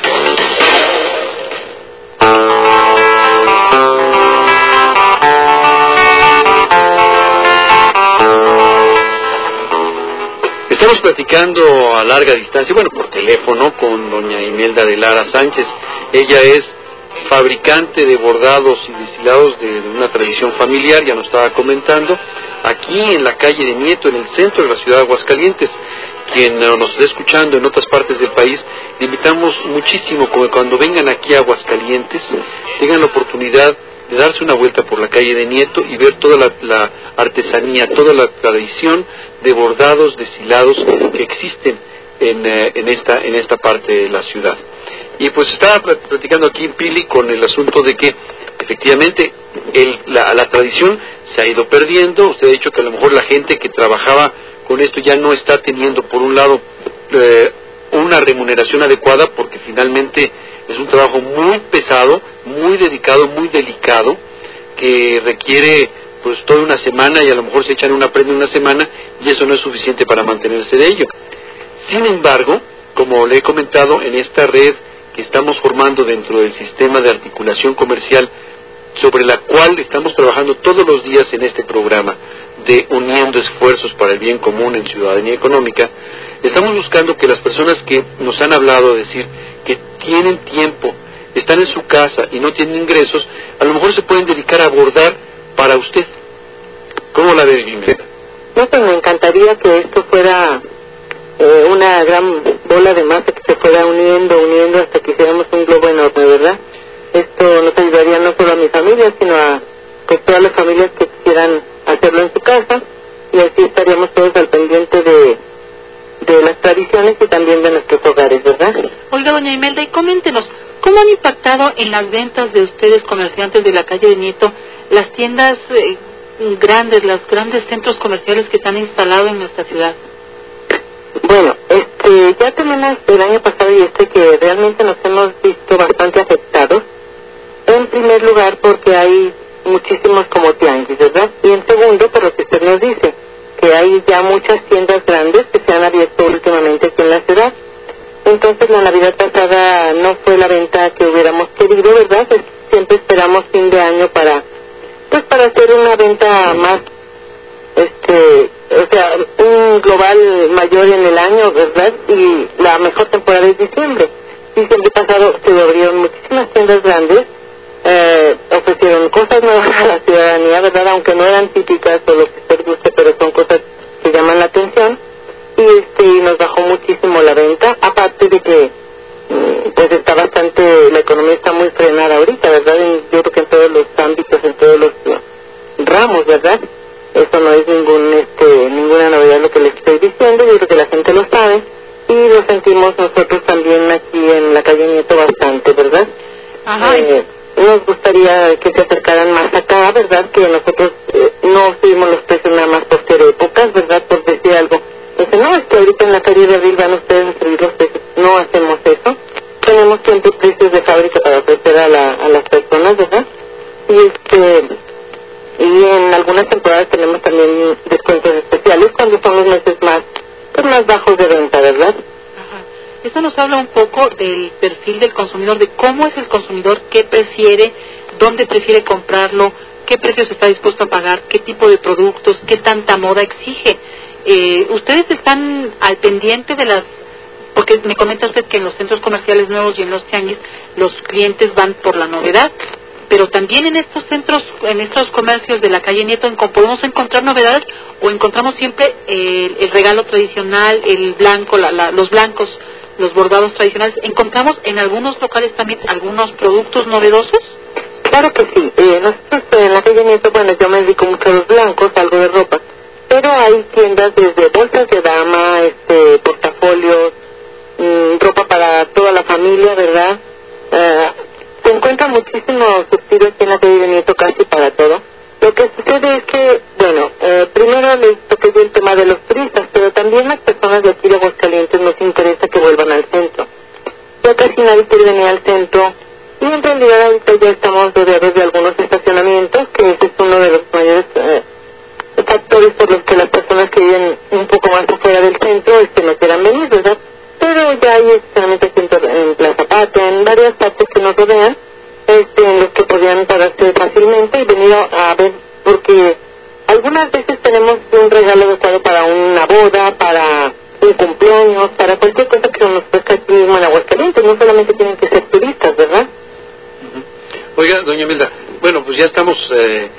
Estamos platicando a larga distancia, bueno, por teléfono, con doña Imelda de Lara Sánchez. Ella es fabricante de bordados y deshilados de una tradición familiar, ya nos estaba comentando, aquí en la calle de Nieto, en el centro de la ciudad de Aguascalientes. quien nos está escuchando en otras partes del país, le invitamos muchísimo que cuando vengan aquí a Aguascalientes tengan la oportunidad de darse una vuelta por la calle de Nieto y ver toda la artesanía, toda la tradición de bordados, deshilados que existen en esta parte de la ciudad. Y pues estaba platicando aquí en Pili con el asunto de que efectivamente la tradición se ha ido perdiendo. Usted ha dicho que a lo mejor la gente que trabajaba con esto ya no está teniendo, por un lado, una remuneración adecuada, porque finalmente es un trabajo muy pesado, muy dedicado, muy delicado, que requiere pues toda una semana, y a lo mejor se echan una prenda una semana y eso no es suficiente para mantenerse de ello. Sin embargo, como le he comentado, en esta red que estamos formando dentro del sistema de articulación comercial, sobre la cual estamos trabajando todos los días en este programa de Uniendo Esfuerzos para el Bien Común en Ciudadanía Económica, estamos buscando que las personas que nos han hablado, decir, que tienen tiempo, están en su casa y no tienen ingresos, a lo mejor se pueden dedicar a bordar para usted. ¿Cómo la ve, Jimena? No, pues me encantaría que esto fuera una gran bola de masa que se fuera uniendo hasta que hiciéramos un globo enorme, ¿verdad? Esto nos ayudaría no solo a mi familia, sino a pues, todas las familias que quisieran hacerlo en su casa, y así estaríamos todos al pendiente de las tradiciones y también de nuestros hogares, ¿verdad? Oiga, doña Imelda, y coméntenos, ¿cómo han impactado en las ventas de ustedes, comerciantes de la calle de Nieto, las tiendas grandes, los grandes centros comerciales que se han instalado en nuestra ciudad? Bueno, ya tenemos el año pasado y que realmente nos hemos visto bastante afectados. En primer lugar, porque hay muchísimos como tianguis, ¿verdad? Y en segundo, por lo que usted nos dice, que hay ya muchas tiendas grandes que se han abierto últimamente aquí en la ciudad. Entonces, la Navidad pasada no fue la venta que hubiéramos querido, ¿verdad? Pues, siempre esperamos fin de año para hacer una venta más, un global mayor en el año, ¿verdad? Y la mejor temporada es diciembre. Diciembre pasado se abrieron muchísimas tiendas grandes, ofrecieron cosas nuevas a la ciudadanía, ¿verdad? Aunque no eran típicas o lo que usted guste, pero son cosas que llaman la atención, y nos bajó muchísimo la venta, aparte de que pues está bastante, la economía está muy frenada ahorita, ¿verdad? Yo creo que en todos los ámbitos, en todos los ramos, ¿verdad? Eso no es ninguna novedad lo que les estoy diciendo, yo creo que la gente lo sabe, y lo sentimos nosotros también aquí en la calle Nieto bastante, ¿verdad? Ajá. Nos gustaría que se acercaran más acá, ¿verdad? Que nosotros no subimos los precios nada más por ser épocas, ¿verdad? Por decir algo. No, es que ahorita en la calle de abril van ustedes a subir los precios. No hacemos eso. Tenemos siempre precios de fábrica para ofrecer a las personas, ¿verdad? Y en algunas temporadas tenemos también descuentos especiales cuando son los meses más bajos de venta, ¿verdad? Ajá. Eso nos habla un poco del perfil del consumidor, de cómo es el consumidor, qué prefiere, dónde prefiere comprarlo, qué precios está dispuesto a pagar, qué tipo de productos, qué tanta moda exige. ¿Ustedes están al pendiente de porque me comenta usted que en los centros comerciales nuevos y en los tianguis los clientes van por la novedad, pero también en estos centros, en estos comercios de la calle Nieto, podemos encontrar novedades o encontramos siempre el regalo tradicional, el blanco, los blancos, los bordados tradicionales? ¿Encontramos en algunos locales también algunos productos novedosos? Claro que sí. Nosotros en la calle Nieto, bueno, yo me dedico mucho a los blancos, algo de ropa, pero hay tiendas desde bolsas de dama, portafolios, ropa para toda la familia, ¿verdad? Se encuentra muchísimo surtido aquí en la calle de Nieto, casi para todo. Lo que sucede es que, bueno, primero les toqué yo el tema de los turistas, pero también las personas de aquí de Aguascalientes nos interesa que vuelvan al centro. Ya casi nadie quiere venir al centro, y en realidad ahorita ya estamos rodeados de algunos estacionamientos, que ese es uno de los mayores factores por los que las personas que viven un poco más afuera del centro no quieran venir, ¿verdad? Pero ya hay estacionamientos en Plaza Patria, en varias partes que nos rodean, en los que podían pararse fácilmente y venir a ver, porque algunas veces tenemos un regalo adecuado para una boda, para un cumpleaños, para cualquier cosa que nos ofrezca aquí mismo en Aguascalientes. No solamente tienen que ser turistas, ¿verdad? Oiga, doña Imelda, bueno, pues ya estamos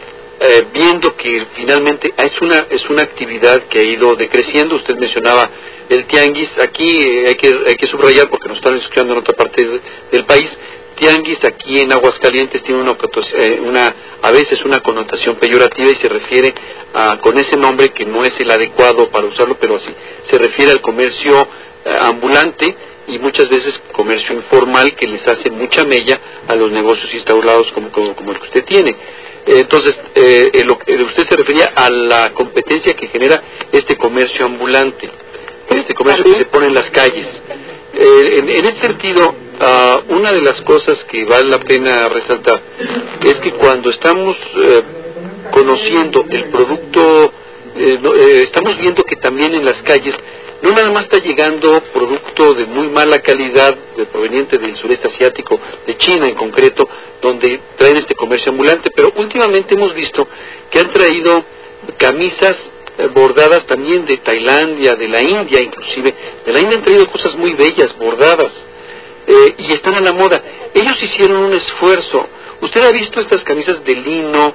viendo que finalmente es una actividad que ha ido decreciendo. Usted mencionaba el tianguis. Aquí hay que subrayar, porque nos están escuchando en otra parte del país. Tianguis aquí en Aguascalientes tiene a veces una connotación peyorativa y se refiere con ese nombre que no es el adecuado para usarlo, pero así se refiere al comercio ambulante y muchas veces comercio informal que les hace mucha mella a los negocios instaurados como el que usted tiene. Entonces, usted se refería a la competencia que genera este comercio ambulante, este comercio que se pone en las calles. En ese sentido, una de las cosas que vale la pena resaltar es que cuando estamos conociendo el producto, estamos viendo que también en las calles no nada más está llegando producto de muy mala calidad, proveniente del sureste asiático, de China en concreto, donde traen este comercio ambulante, pero últimamente hemos visto que han traído camisas bordadas también de Tailandia, de la India inclusive. De la India han traído cosas muy bellas, bordadas, y están a la moda. Ellos hicieron un esfuerzo. ¿Usted ha visto estas camisas de lino,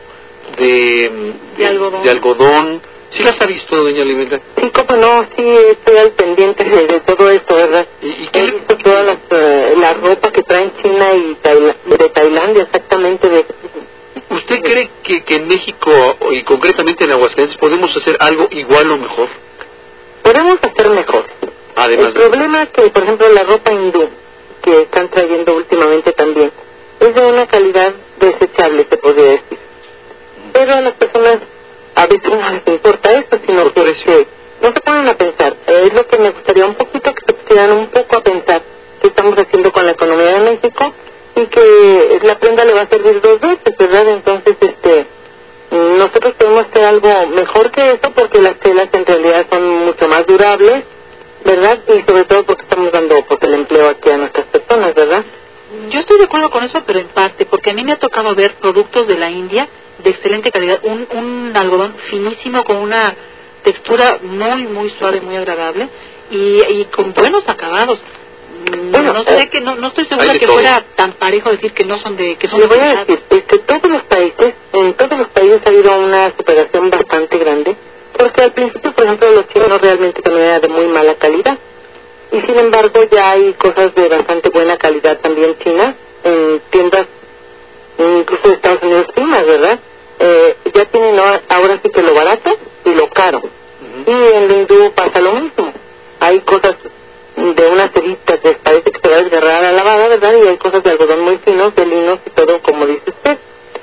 de algodón? ¿Sí las ha visto, doña Limelda? Sí, cómo no, sí, estoy al pendiente de todo esto, ¿verdad? ¿Y he visto toda la ropa que traen China y de Tailandia, exactamente. ¿Usted cree que en México, y concretamente en Aguascalientes, podemos hacer algo igual o mejor? Podemos hacer mejor. Además, el problema es que, por ejemplo, la ropa hindú que están trayendo últimamente también es de una calidad desechable, se podría decir. Pero a las personas a veces no les importa eso, sino que no se ponen a pensar. Es lo que me gustaría un poquito que se pusieran un poco a pensar qué estamos haciendo con la economía de México y que la prenda le va a servir 2 veces, ¿verdad? Entonces, nosotros podemos hacer algo mejor que eso porque las telas en realidad son mucho más durables, ¿verdad? Y sobre todo porque estamos dando pues el empleo aquí a nuestras personas, ¿verdad? Yo estoy de acuerdo con eso, pero en parte, porque a mí me ha tocado ver productos de la India de excelente calidad, un algodón finísimo con una textura muy muy suave, muy agradable y con buenos acabados. Bueno, no sé que no estoy segura que fuera tan parejo decir que no son que son. Le voy a decir, en todos los países ha habido una superación bastante grande, porque al principio, por ejemplo, los chinos realmente también eran de muy mala calidad. Y sin embargo ya hay cosas de bastante buena calidad también chinas, en tiendas incluso de Estados Unidos chinas, ¿verdad? Ya tienen ahora sí que lo barato y lo caro. Y en lo hindú pasa lo mismo. Hay cosas de unas telitas que parece que se va a desgarrar a la lavada, ¿verdad? Y hay cosas de algodón muy finos, de linos y todo, como dice usted.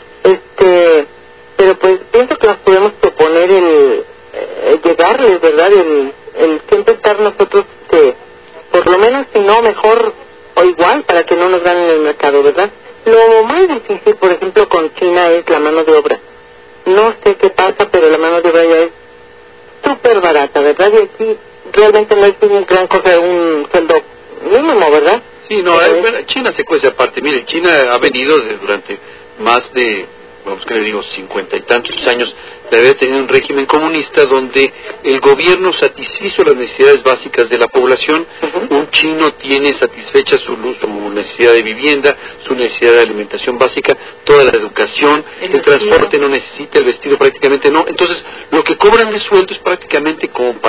Pero pues pienso que nos podemos proponer el llegarles, ¿verdad? El siempre estar nosotros por lo menos, si no mejor o igual, para que no nos ganen el mercado, ¿verdad? Lo más difícil, por ejemplo, con China es la mano de obra. No sé qué pasa, pero la mano de obra ya es súper barata, ¿verdad? Y aquí realmente no es un gran cosa, un sueldo mínimo, ¿verdad? Sí, no, China se cuece aparte. Mire, China ha venido durante más de, vamos que le digo, 50 y tantos años de haber tenido un régimen comunista donde el gobierno satisfizo las necesidades básicas de la población. Un chino tiene satisfecha su necesidad de vivienda, su necesidad de alimentación básica, toda la educación, el transporte no necesita, el vestido prácticamente no. Entonces, lo que cobran de sueldo es prácticamente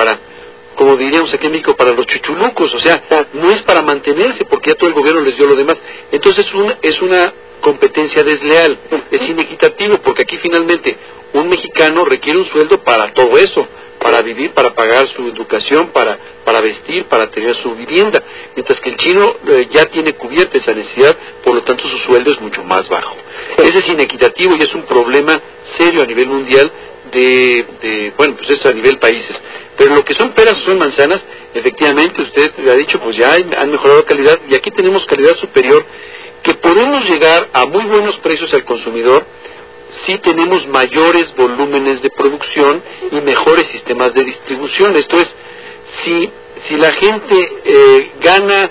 como diríamos aquí en México, para los chuchulucos, o sea, no es para mantenerse, porque ya todo el gobierno les dio lo demás. Entonces es una competencia desleal, es inequitativo, porque aquí finalmente un mexicano requiere un sueldo para todo eso, para vivir, para pagar su educación, para vestir, para tener su vivienda, mientras que el chino ya tiene cubierta esa necesidad, por lo tanto su sueldo es mucho más bajo. Ese es inequitativo y es un problema serio a nivel mundial bueno, pues eso a nivel países. Pero lo que son peras o son manzanas, efectivamente usted ha dicho, pues ya han mejorado calidad y aquí tenemos calidad superior que podemos llegar a muy buenos precios al consumidor si tenemos mayores volúmenes de producción y mejores sistemas de distribución. Esto es, si la gente gana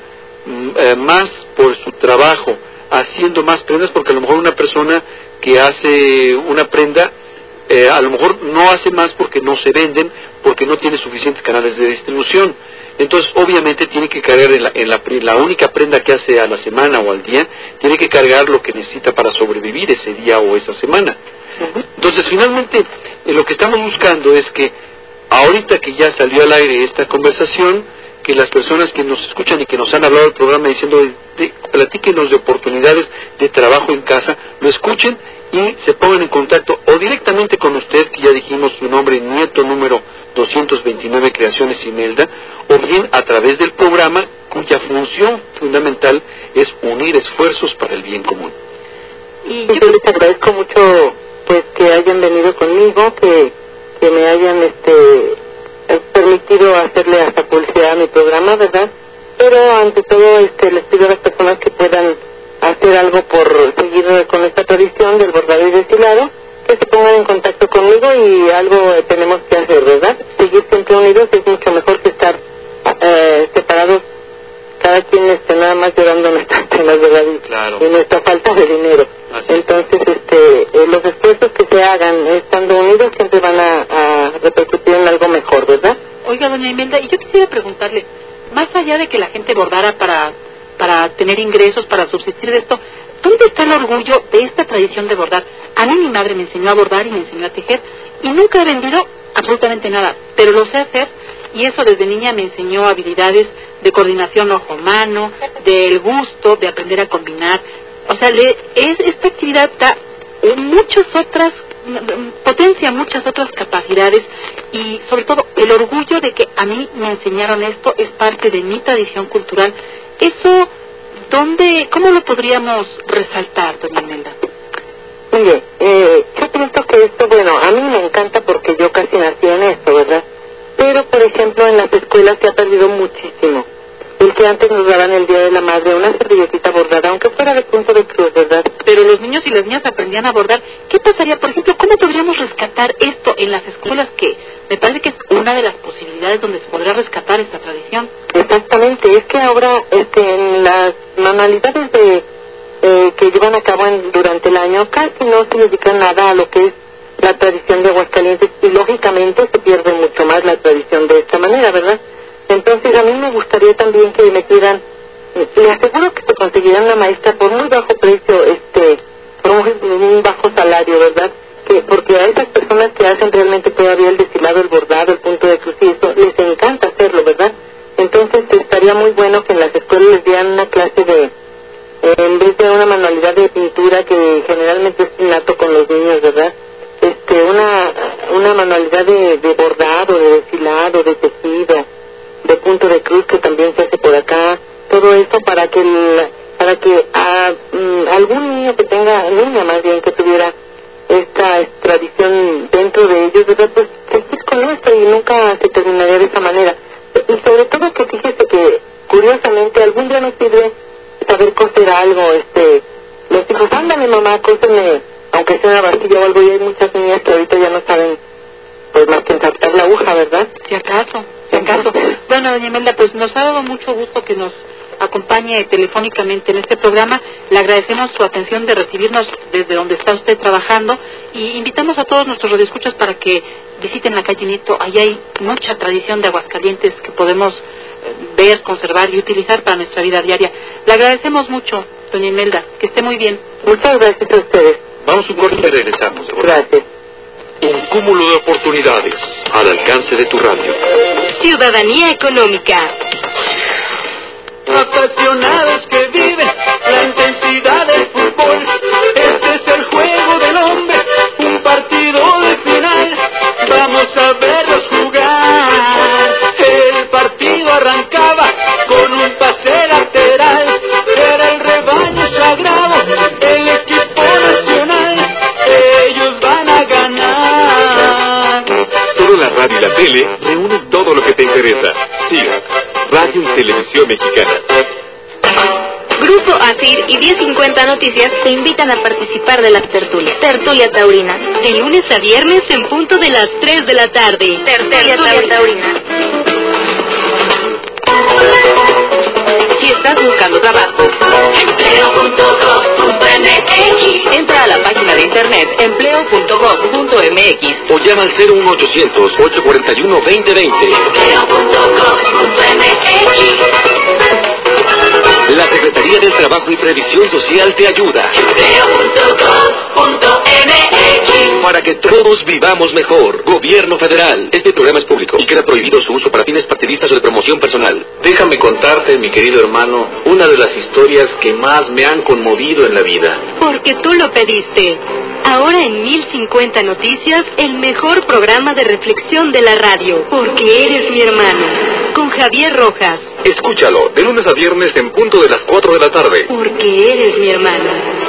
más por su trabajo haciendo más prendas, porque a lo mejor una persona que hace una prenda a lo mejor no hace más porque no se venden, porque no tiene suficientes canales de distribución. Entonces, obviamente, tiene que cargar en la única prenda que hace a la semana o al día, tiene que cargar lo que necesita para sobrevivir ese día o esa semana. Entonces, finalmente, lo que estamos buscando es que, ahorita que ya salió al aire esta conversación, que las personas que nos escuchan y que nos han hablado del programa diciendo, platíquenos de oportunidades de trabajo en casa, lo escuchen y se pongan en contacto o directamente con usted, que ya dijimos su nombre, Nieto número 229, Creaciones Imelda, o bien a través del programa, cuya función fundamental es unir esfuerzos para el bien común. Y yo les agradezco mucho pues que hayan venido conmigo, que me hayan permitido hacerle hasta publicidad a mi programa, ¿verdad? Pero ante todo les pido a las personas que puedan hacer algo por seguir con esta tradición del bordado y deshilado, que se pongan en contacto conmigo y algo tenemos que hacer, ¿verdad? Seguir siempre unidos es mucho mejor que estar separados, cada quien nada más llorando nuestras penas, ¿verdad? Y nuestra falta de dinero. Entonces, los esfuerzos que se hagan estando unidos siempre van a repercutir en algo mejor, ¿verdad? Oiga, doña Imelda, y yo quisiera preguntarle, más allá de que la gente bordara para tener ingresos, para subsistir de esto, ¿dónde está el orgullo de esta tradición de bordar? A mí mi madre me enseñó a bordar y me enseñó a tejer, y nunca he vendido absolutamente nada, pero lo sé hacer, y eso desde niña me enseñó habilidades de coordinación ojo-mano, del gusto, de aprender a combinar. O sea, esta actividad da potencia muchas otras capacidades, y sobre todo el orgullo de que a mí me enseñaron esto, es parte de mi tradición cultural. Eso, ¿cómo lo podríamos resaltar, doña Imelda? Mire, yo pienso que esto, a mí me encanta porque yo casi nací en esto, ¿verdad? Pero, por ejemplo, en las escuelas se ha perdido muchísimo. El que antes nos daban el Día de la Madre una servilletita bordada, aunque fuera de punto de cruz, ¿verdad? Pero los niños y las niñas aprendían a bordar. ¿Qué pasaría, por ejemplo, cómo podríamos rescatar esto en las escuelas, que me parece que es una de las posibilidades donde se podría rescatar esta tradición? Exactamente, es que ahora en las manualidades que llevan a cabo durante el año casi no se dedican nada a lo que es la tradición de Aguascalientes, y lógicamente se pierde mucho más la tradición de esta manera, ¿verdad? Entonces a mí me gustaría también que metieran, le aseguro que se conseguirán una maestra por muy bajo precio, por un bajo salario, ¿verdad? Porque a esas personas que hacen realmente todavía el deshilado, el bordado, el punto de cruz y eso, les encanta hacerlo, ¿verdad? Entonces estaría muy bueno que en las escuelas les dieran una clase en vez de una manualidad de pintura que generalmente es innato con los niños, ¿verdad? Una manualidad de bordado, de deshilado, de tejido, de punto de cruz, que también se hace por acá, todo esto para que algún niño niña más bien, que tuviera esta tradición dentro de ellos, ¿verdad? Pues seguir con esto y nunca se terminaría de esa manera. Y sobre todo que fíjese que, curiosamente, algún día nos sirve saber coser algo, los hijos, ándale mamá, cóseme, aunque sea una bastilla o algo, y hay muchas niñas que ahorita ya no saben, pues más que ensartar la aguja, ¿verdad? Si acaso. Bueno, doña Imelda, pues nos ha dado mucho gusto que nos acompañe telefónicamente en este programa. Le agradecemos su atención de recibirnos desde donde está usted trabajando, y invitamos a todos nuestros radioescuchas para que visiten la calle Nieto. Allí hay mucha tradición de Aguascalientes que podemos ver, conservar y utilizar para nuestra vida diaria. Le agradecemos mucho, doña Imelda, que esté muy bien. Muchas gracias a ustedes. Vamos un corte y regresamos. Gracias. Un cúmulo de oportunidades al alcance de tu radio. Ciudadanía económica. Apasionados que viven la intensidad del fútbol. Este es el juego del hombre, un partido de final. Vamos a verlos jugar. El partido arrancaba con un pase lateral. Era el rebaño sagrado, el equipo nacional. Ellos van a ganar. Solo la radio y la tele reúnen todo lo que te interesa. CIR, Radio y Televisión Mexicana. Grupo ASIR y 1050 Noticias te invitan a participar de las tertulias. Tertulia Taurina, de lunes a viernes en punto de las 3 de la tarde. Tertulia Taurina. Si estás buscando trabajo, empleo.gov.mx. Entra a la página de internet empleo.gov.mx o llama al 01800-841-2020. La Secretaría del Trabajo y Previsión Social te ayuda. empleo.gov.mx. para que todos vivamos mejor. Gobierno Federal. Este programa es público y queda prohibido su uso para fines partidistas o de promoción personal. Déjame contarte, mi querido hermano, una de las historias que más me han conmovido en la vida. Porque tú lo pediste. Ahora en 1050 Noticias, el mejor programa de reflexión de la radio. Porque eres mi hermano. Con Javier Rojas. Escúchalo, de lunes a viernes en punto de las 4 de la tarde. Porque eres mi hermano.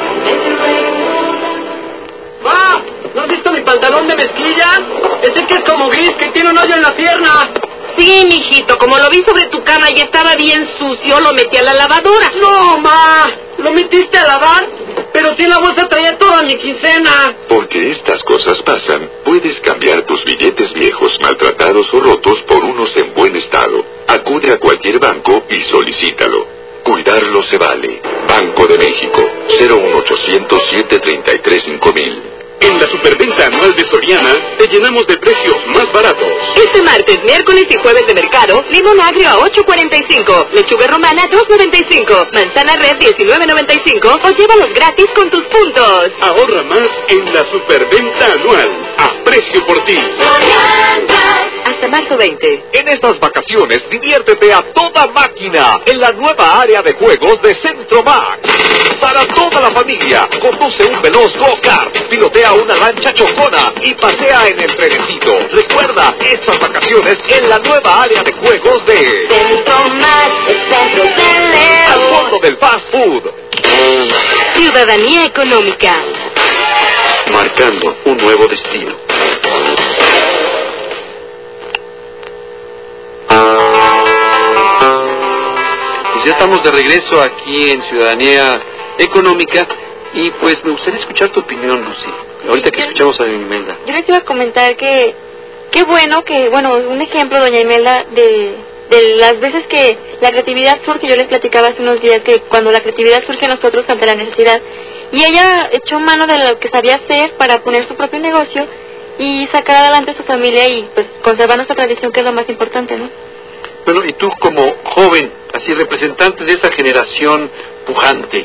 ¡Va! ¿No has visto mi pantalón de mezclilla? Ese que es como gris, que tiene un hoyo en la pierna. Sí, mijito, como lo vi sobre tu cama y estaba bien sucio, lo metí a la lavadora. ¡No, ma! ¿Lo metiste a lavar? Pero si en la bolsa traía toda mi quincena. Porque estas cosas pasan, puedes cambiar tus billetes viejos, maltratados o rotos por unos en buen estado. Acude a cualquier banco y solicítalo. Cuidarlo se vale. Banco de México, 01800 733 5000. En la superventa anual de Soriana, te llenamos de precios más baratos. Este martes, miércoles y jueves de mercado, limón agrio a $8.45, lechuga romana a $2.95, manzana red 19.95 o llévalos gratis con tus puntos. Ahorra más en la superventa anual. A precio por ti. Hasta marzo 20. En estas vacaciones, diviértete a toda máquina en la nueva área de juegos de Centro Max. Para toda la familia, conduce un veloz go-kart, pilotea una lancha chocona y pasea en el trenecito. Recuerda estas vacaciones en la nueva área de juegos de Centro Max, el centro del León. al fondo del fast food. Ciudadanía económica. Marcando un nuevo destino. Pues ya estamos de regreso aquí en Ciudadanía Económica y pues me gustaría escuchar tu opinión, Lucy. Ahorita que escuchamos a doña Imelda. Yo les iba a comentar que qué bueno que, bueno, un ejemplo, doña Imelda, de las veces que la creatividad surge. Yo les platicaba hace unos días que cuando la creatividad surge a nosotros ante la necesidad, y ella echó mano de lo que sabía hacer para poner su propio negocio y sacar adelante a su familia y pues conservar nuestra tradición, que es lo más importante, ¿no? Bueno, y tú como joven, así representante de esa generación pujante,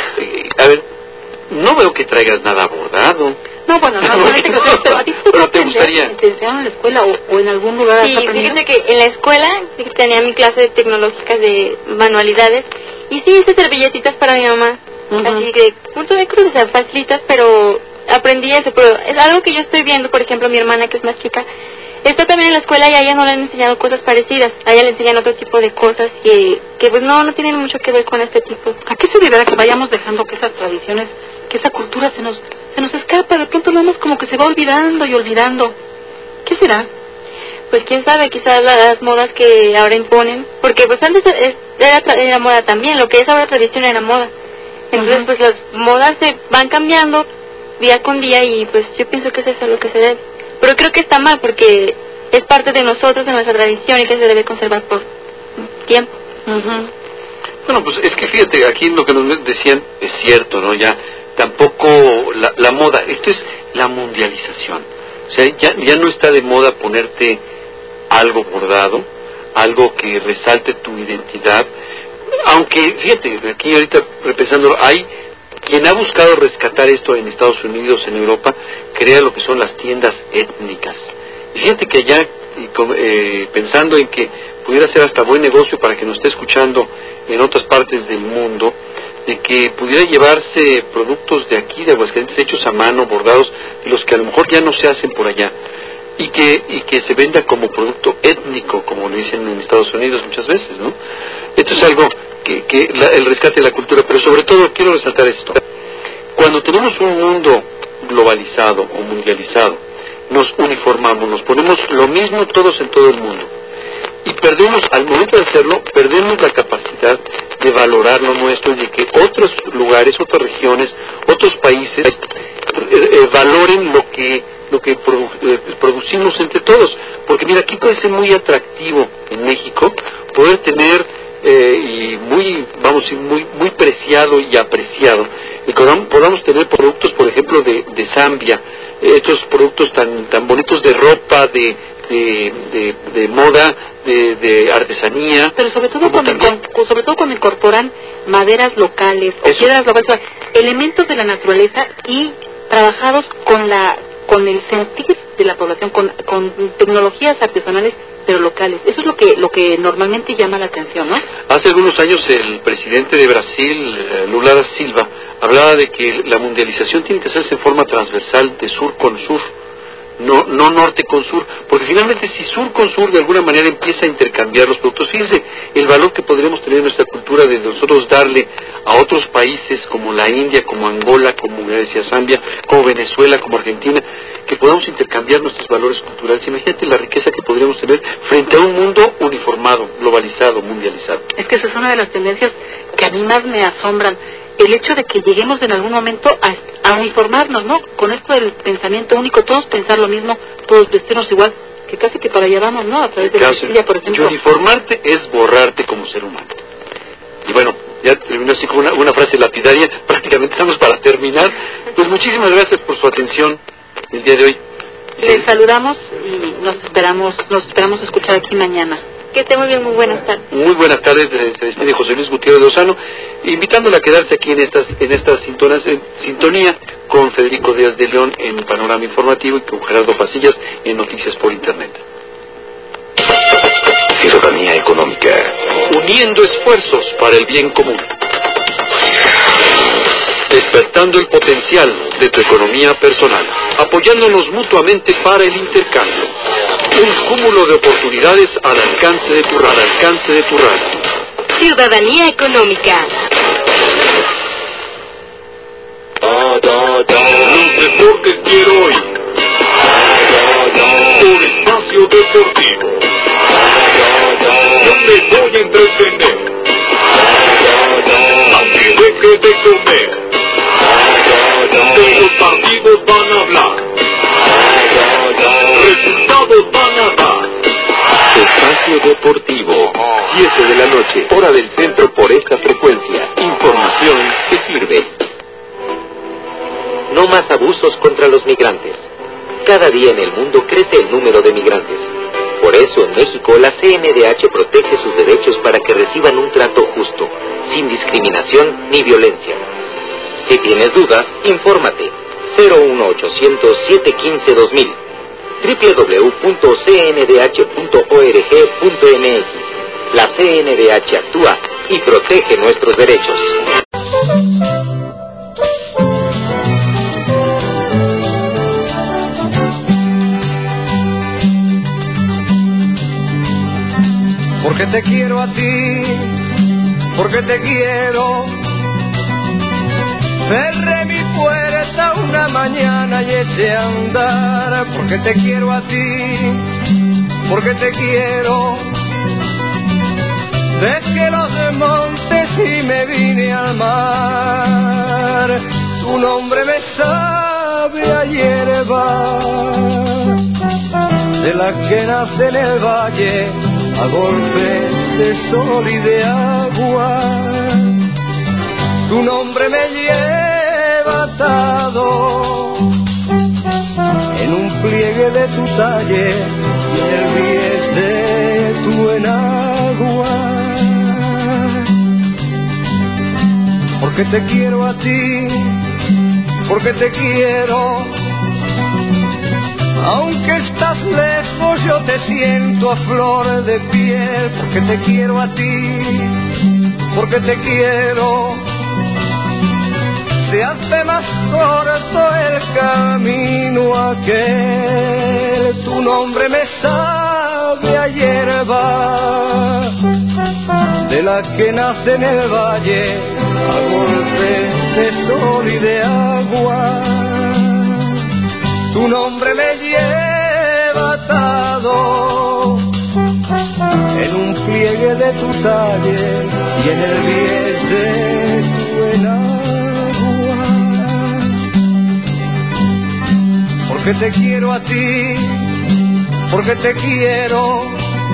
a ver, no veo que traigas nada bordado. No, bueno, no, pero a ti pero te gustaría. ¿Te enseñaron en la escuela o en algún lugar? Sí, fíjate que en la escuela tenía mi clase de tecnológicas de manualidades y sí hice servilletitas para mi mamá. Así que punto de cruz, o sea, facilitas, pero aprendí eso. Pero es algo que yo estoy viendo, por ejemplo, mi hermana, que es más chica, está también en la escuela y a ella no le han enseñado cosas parecidas. A ella le enseñan otro tipo de cosas que pues no tienen mucho que ver con este tipo. ¿A qué se deberá que vayamos dejando que esas tradiciones, que esa cultura se nos escapa? De pronto vemos como que se va olvidando y olvidando. ¿Qué será? Pues quién sabe, quizás las modas que ahora imponen, porque pues antes era moda también, lo que es ahora tradición era moda. Entonces pues las modas se van cambiando día con día y pues yo pienso que eso es a lo que se debe. Pero creo que está mal porque es parte de nosotros, de nuestra tradición, y que se debe conservar por tiempo. Bueno, pues es que fíjate, aquí lo que nos decían es cierto, ¿no? Ya tampoco la moda, esto es la mundialización. O sea, ya no está de moda ponerte algo bordado, algo que resalte tu identidad. Aunque, fíjate, aquí ahorita repensándolo, hay quien ha buscado rescatar esto en Estados Unidos, en Europa, crea lo que son las tiendas étnicas. Y fíjate que allá, pensando en que pudiera ser hasta buen negocio para que nos esté escuchando en otras partes del mundo, de que pudiera llevarse productos de aquí, de Aguascalientes, hechos a mano, bordados, de los que a lo mejor ya no se hacen por allá, y que se venda como producto étnico, como le dicen en Estados Unidos muchas veces, ¿no? Esto es algo el rescate de la cultura, pero sobre todo quiero resaltar esto. Cuando tenemos un mundo globalizado o mundializado, nos uniformamos, nos ponemos lo mismo todos en todo el mundo, y perdemos, al momento de hacerlo, perdemos la capacidad de valorar lo nuestro y de que otros lugares, otras regiones, otros países valoren lo que producimos entre todos. Porque mira, aquí puede ser muy atractivo en México poder tener y muy preciado y apreciado, y podamos tener productos, por ejemplo, de Zambia, estos productos tan bonitos de ropa, de moda, de artesanía, pero sobre todo cuando incorporan maderas locales o piedras locales, elementos de la naturaleza y trabajados con la con el sentir de la población, con tecnologías artesanales pero locales. Eso es lo que normalmente llama la atención, ¿no? Hace algunos años el presidente de Brasil, Lula da Silva, hablaba de que la mundialización tiene que hacerse en forma transversal, de sur con sur, no norte con sur, porque finalmente si sur con sur de alguna manera empieza a intercambiar los productos, fíjense el valor que podríamos tener en nuestra cultura de nosotros darle a otros países como la India, como Angola, como decía Zambia, como Venezuela, como Argentina, que podamos intercambiar nuestros valores culturales. Imagínate la riqueza que podríamos tener frente a un mundo uniformado, globalizado, mundializado. Es que esa es una de las tendencias que a mí más me asombran. El hecho de que lleguemos en algún momento a uniformarnos, ¿no? Con esto del pensamiento único, todos pensar lo mismo, todos vestirnos igual, que casi que para allá vamos, ¿no? A través de la mezclilla, por ejemplo. Y uniformarte es borrarte como ser humano. Y bueno, ya terminó así con una frase lapidaria, prácticamente estamos para terminar. Pues muchísimas gracias por su atención el día de hoy. Les saludamos y nos esperamos escuchar aquí mañana. Que esté muy bien, muy buenas tardes. Muy buenas tardes, se despide José Luis Gutiérrez de Lozano, invitándole a quedarse aquí en estas sintonía con Federico Díaz de León en Panorama Informativo y con Gerardo Pasillas en Noticias por Internet. Ciudadanía económica. Uniendo esfuerzos para el bien común. Despertando el potencial de tu economía personal. Apoyándonos mutuamente para el intercambio. Un cúmulo de oportunidades al alcance de tu radio. Ciudadanía económica. Los deportes quiero hoy. Por Espacio Deportivo. Yo me voy a entretener. Así deje de comer. De los partidos van a hablar. Resultados van a dar. Espacio Deportivo, 7 de la noche, hora del centro por esta frecuencia. Información que sirve. No más abusos contra los migrantes. Cada día en el mundo crece el número de migrantes. Por eso en México la CNDH protege sus derechos para que reciban un trato justo, sin discriminación ni violencia. Si tienes dudas, infórmate. 01800 715 2000 www.cndh.org.mx. La CNDH actúa y protege nuestros derechos. Porque te quiero a ti, porque te quiero. Cerré mi puerta una mañana y eché a andar, porque te quiero a ti, porque te quiero. Dejé los montes y me vine al mar, tu nombre me sabe a hierba, de la que nace en el valle, a golpes de sol y de agua. Tu nombre me lleva atado en un pliegue de tu talle y en el bies de tu enagua. Porque te quiero a ti, porque te quiero. Aunque estás lejos yo te siento a flor de piel. Porque te quiero a ti, porque te quiero. Se hace más corto el camino aquel, tu nombre me sabe a hierba, de la que nace en el valle, a golpes de sol y de agua. Tu nombre me lleva atado en un pliegue de tu talle y en el bies de tu enagua. Porque te quiero a ti, porque te quiero.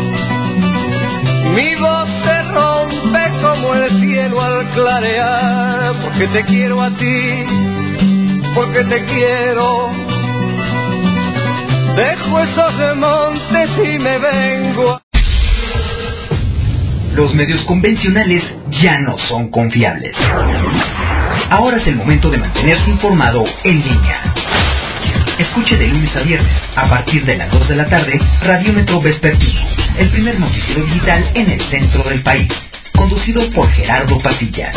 Mi voz se rompe como el cielo al clarear. Porque te quiero a ti, porque te quiero. Dejo esos montes y me vengo a... Los medios convencionales ya no son confiables. Ahora es el momento de mantenerse informado en línea. Escuche de lunes a viernes, a partir de las 2 de la tarde, Radiómetro Vespertino, el primer noticiero digital en el centro del país, conducido por Gerardo Pasillas.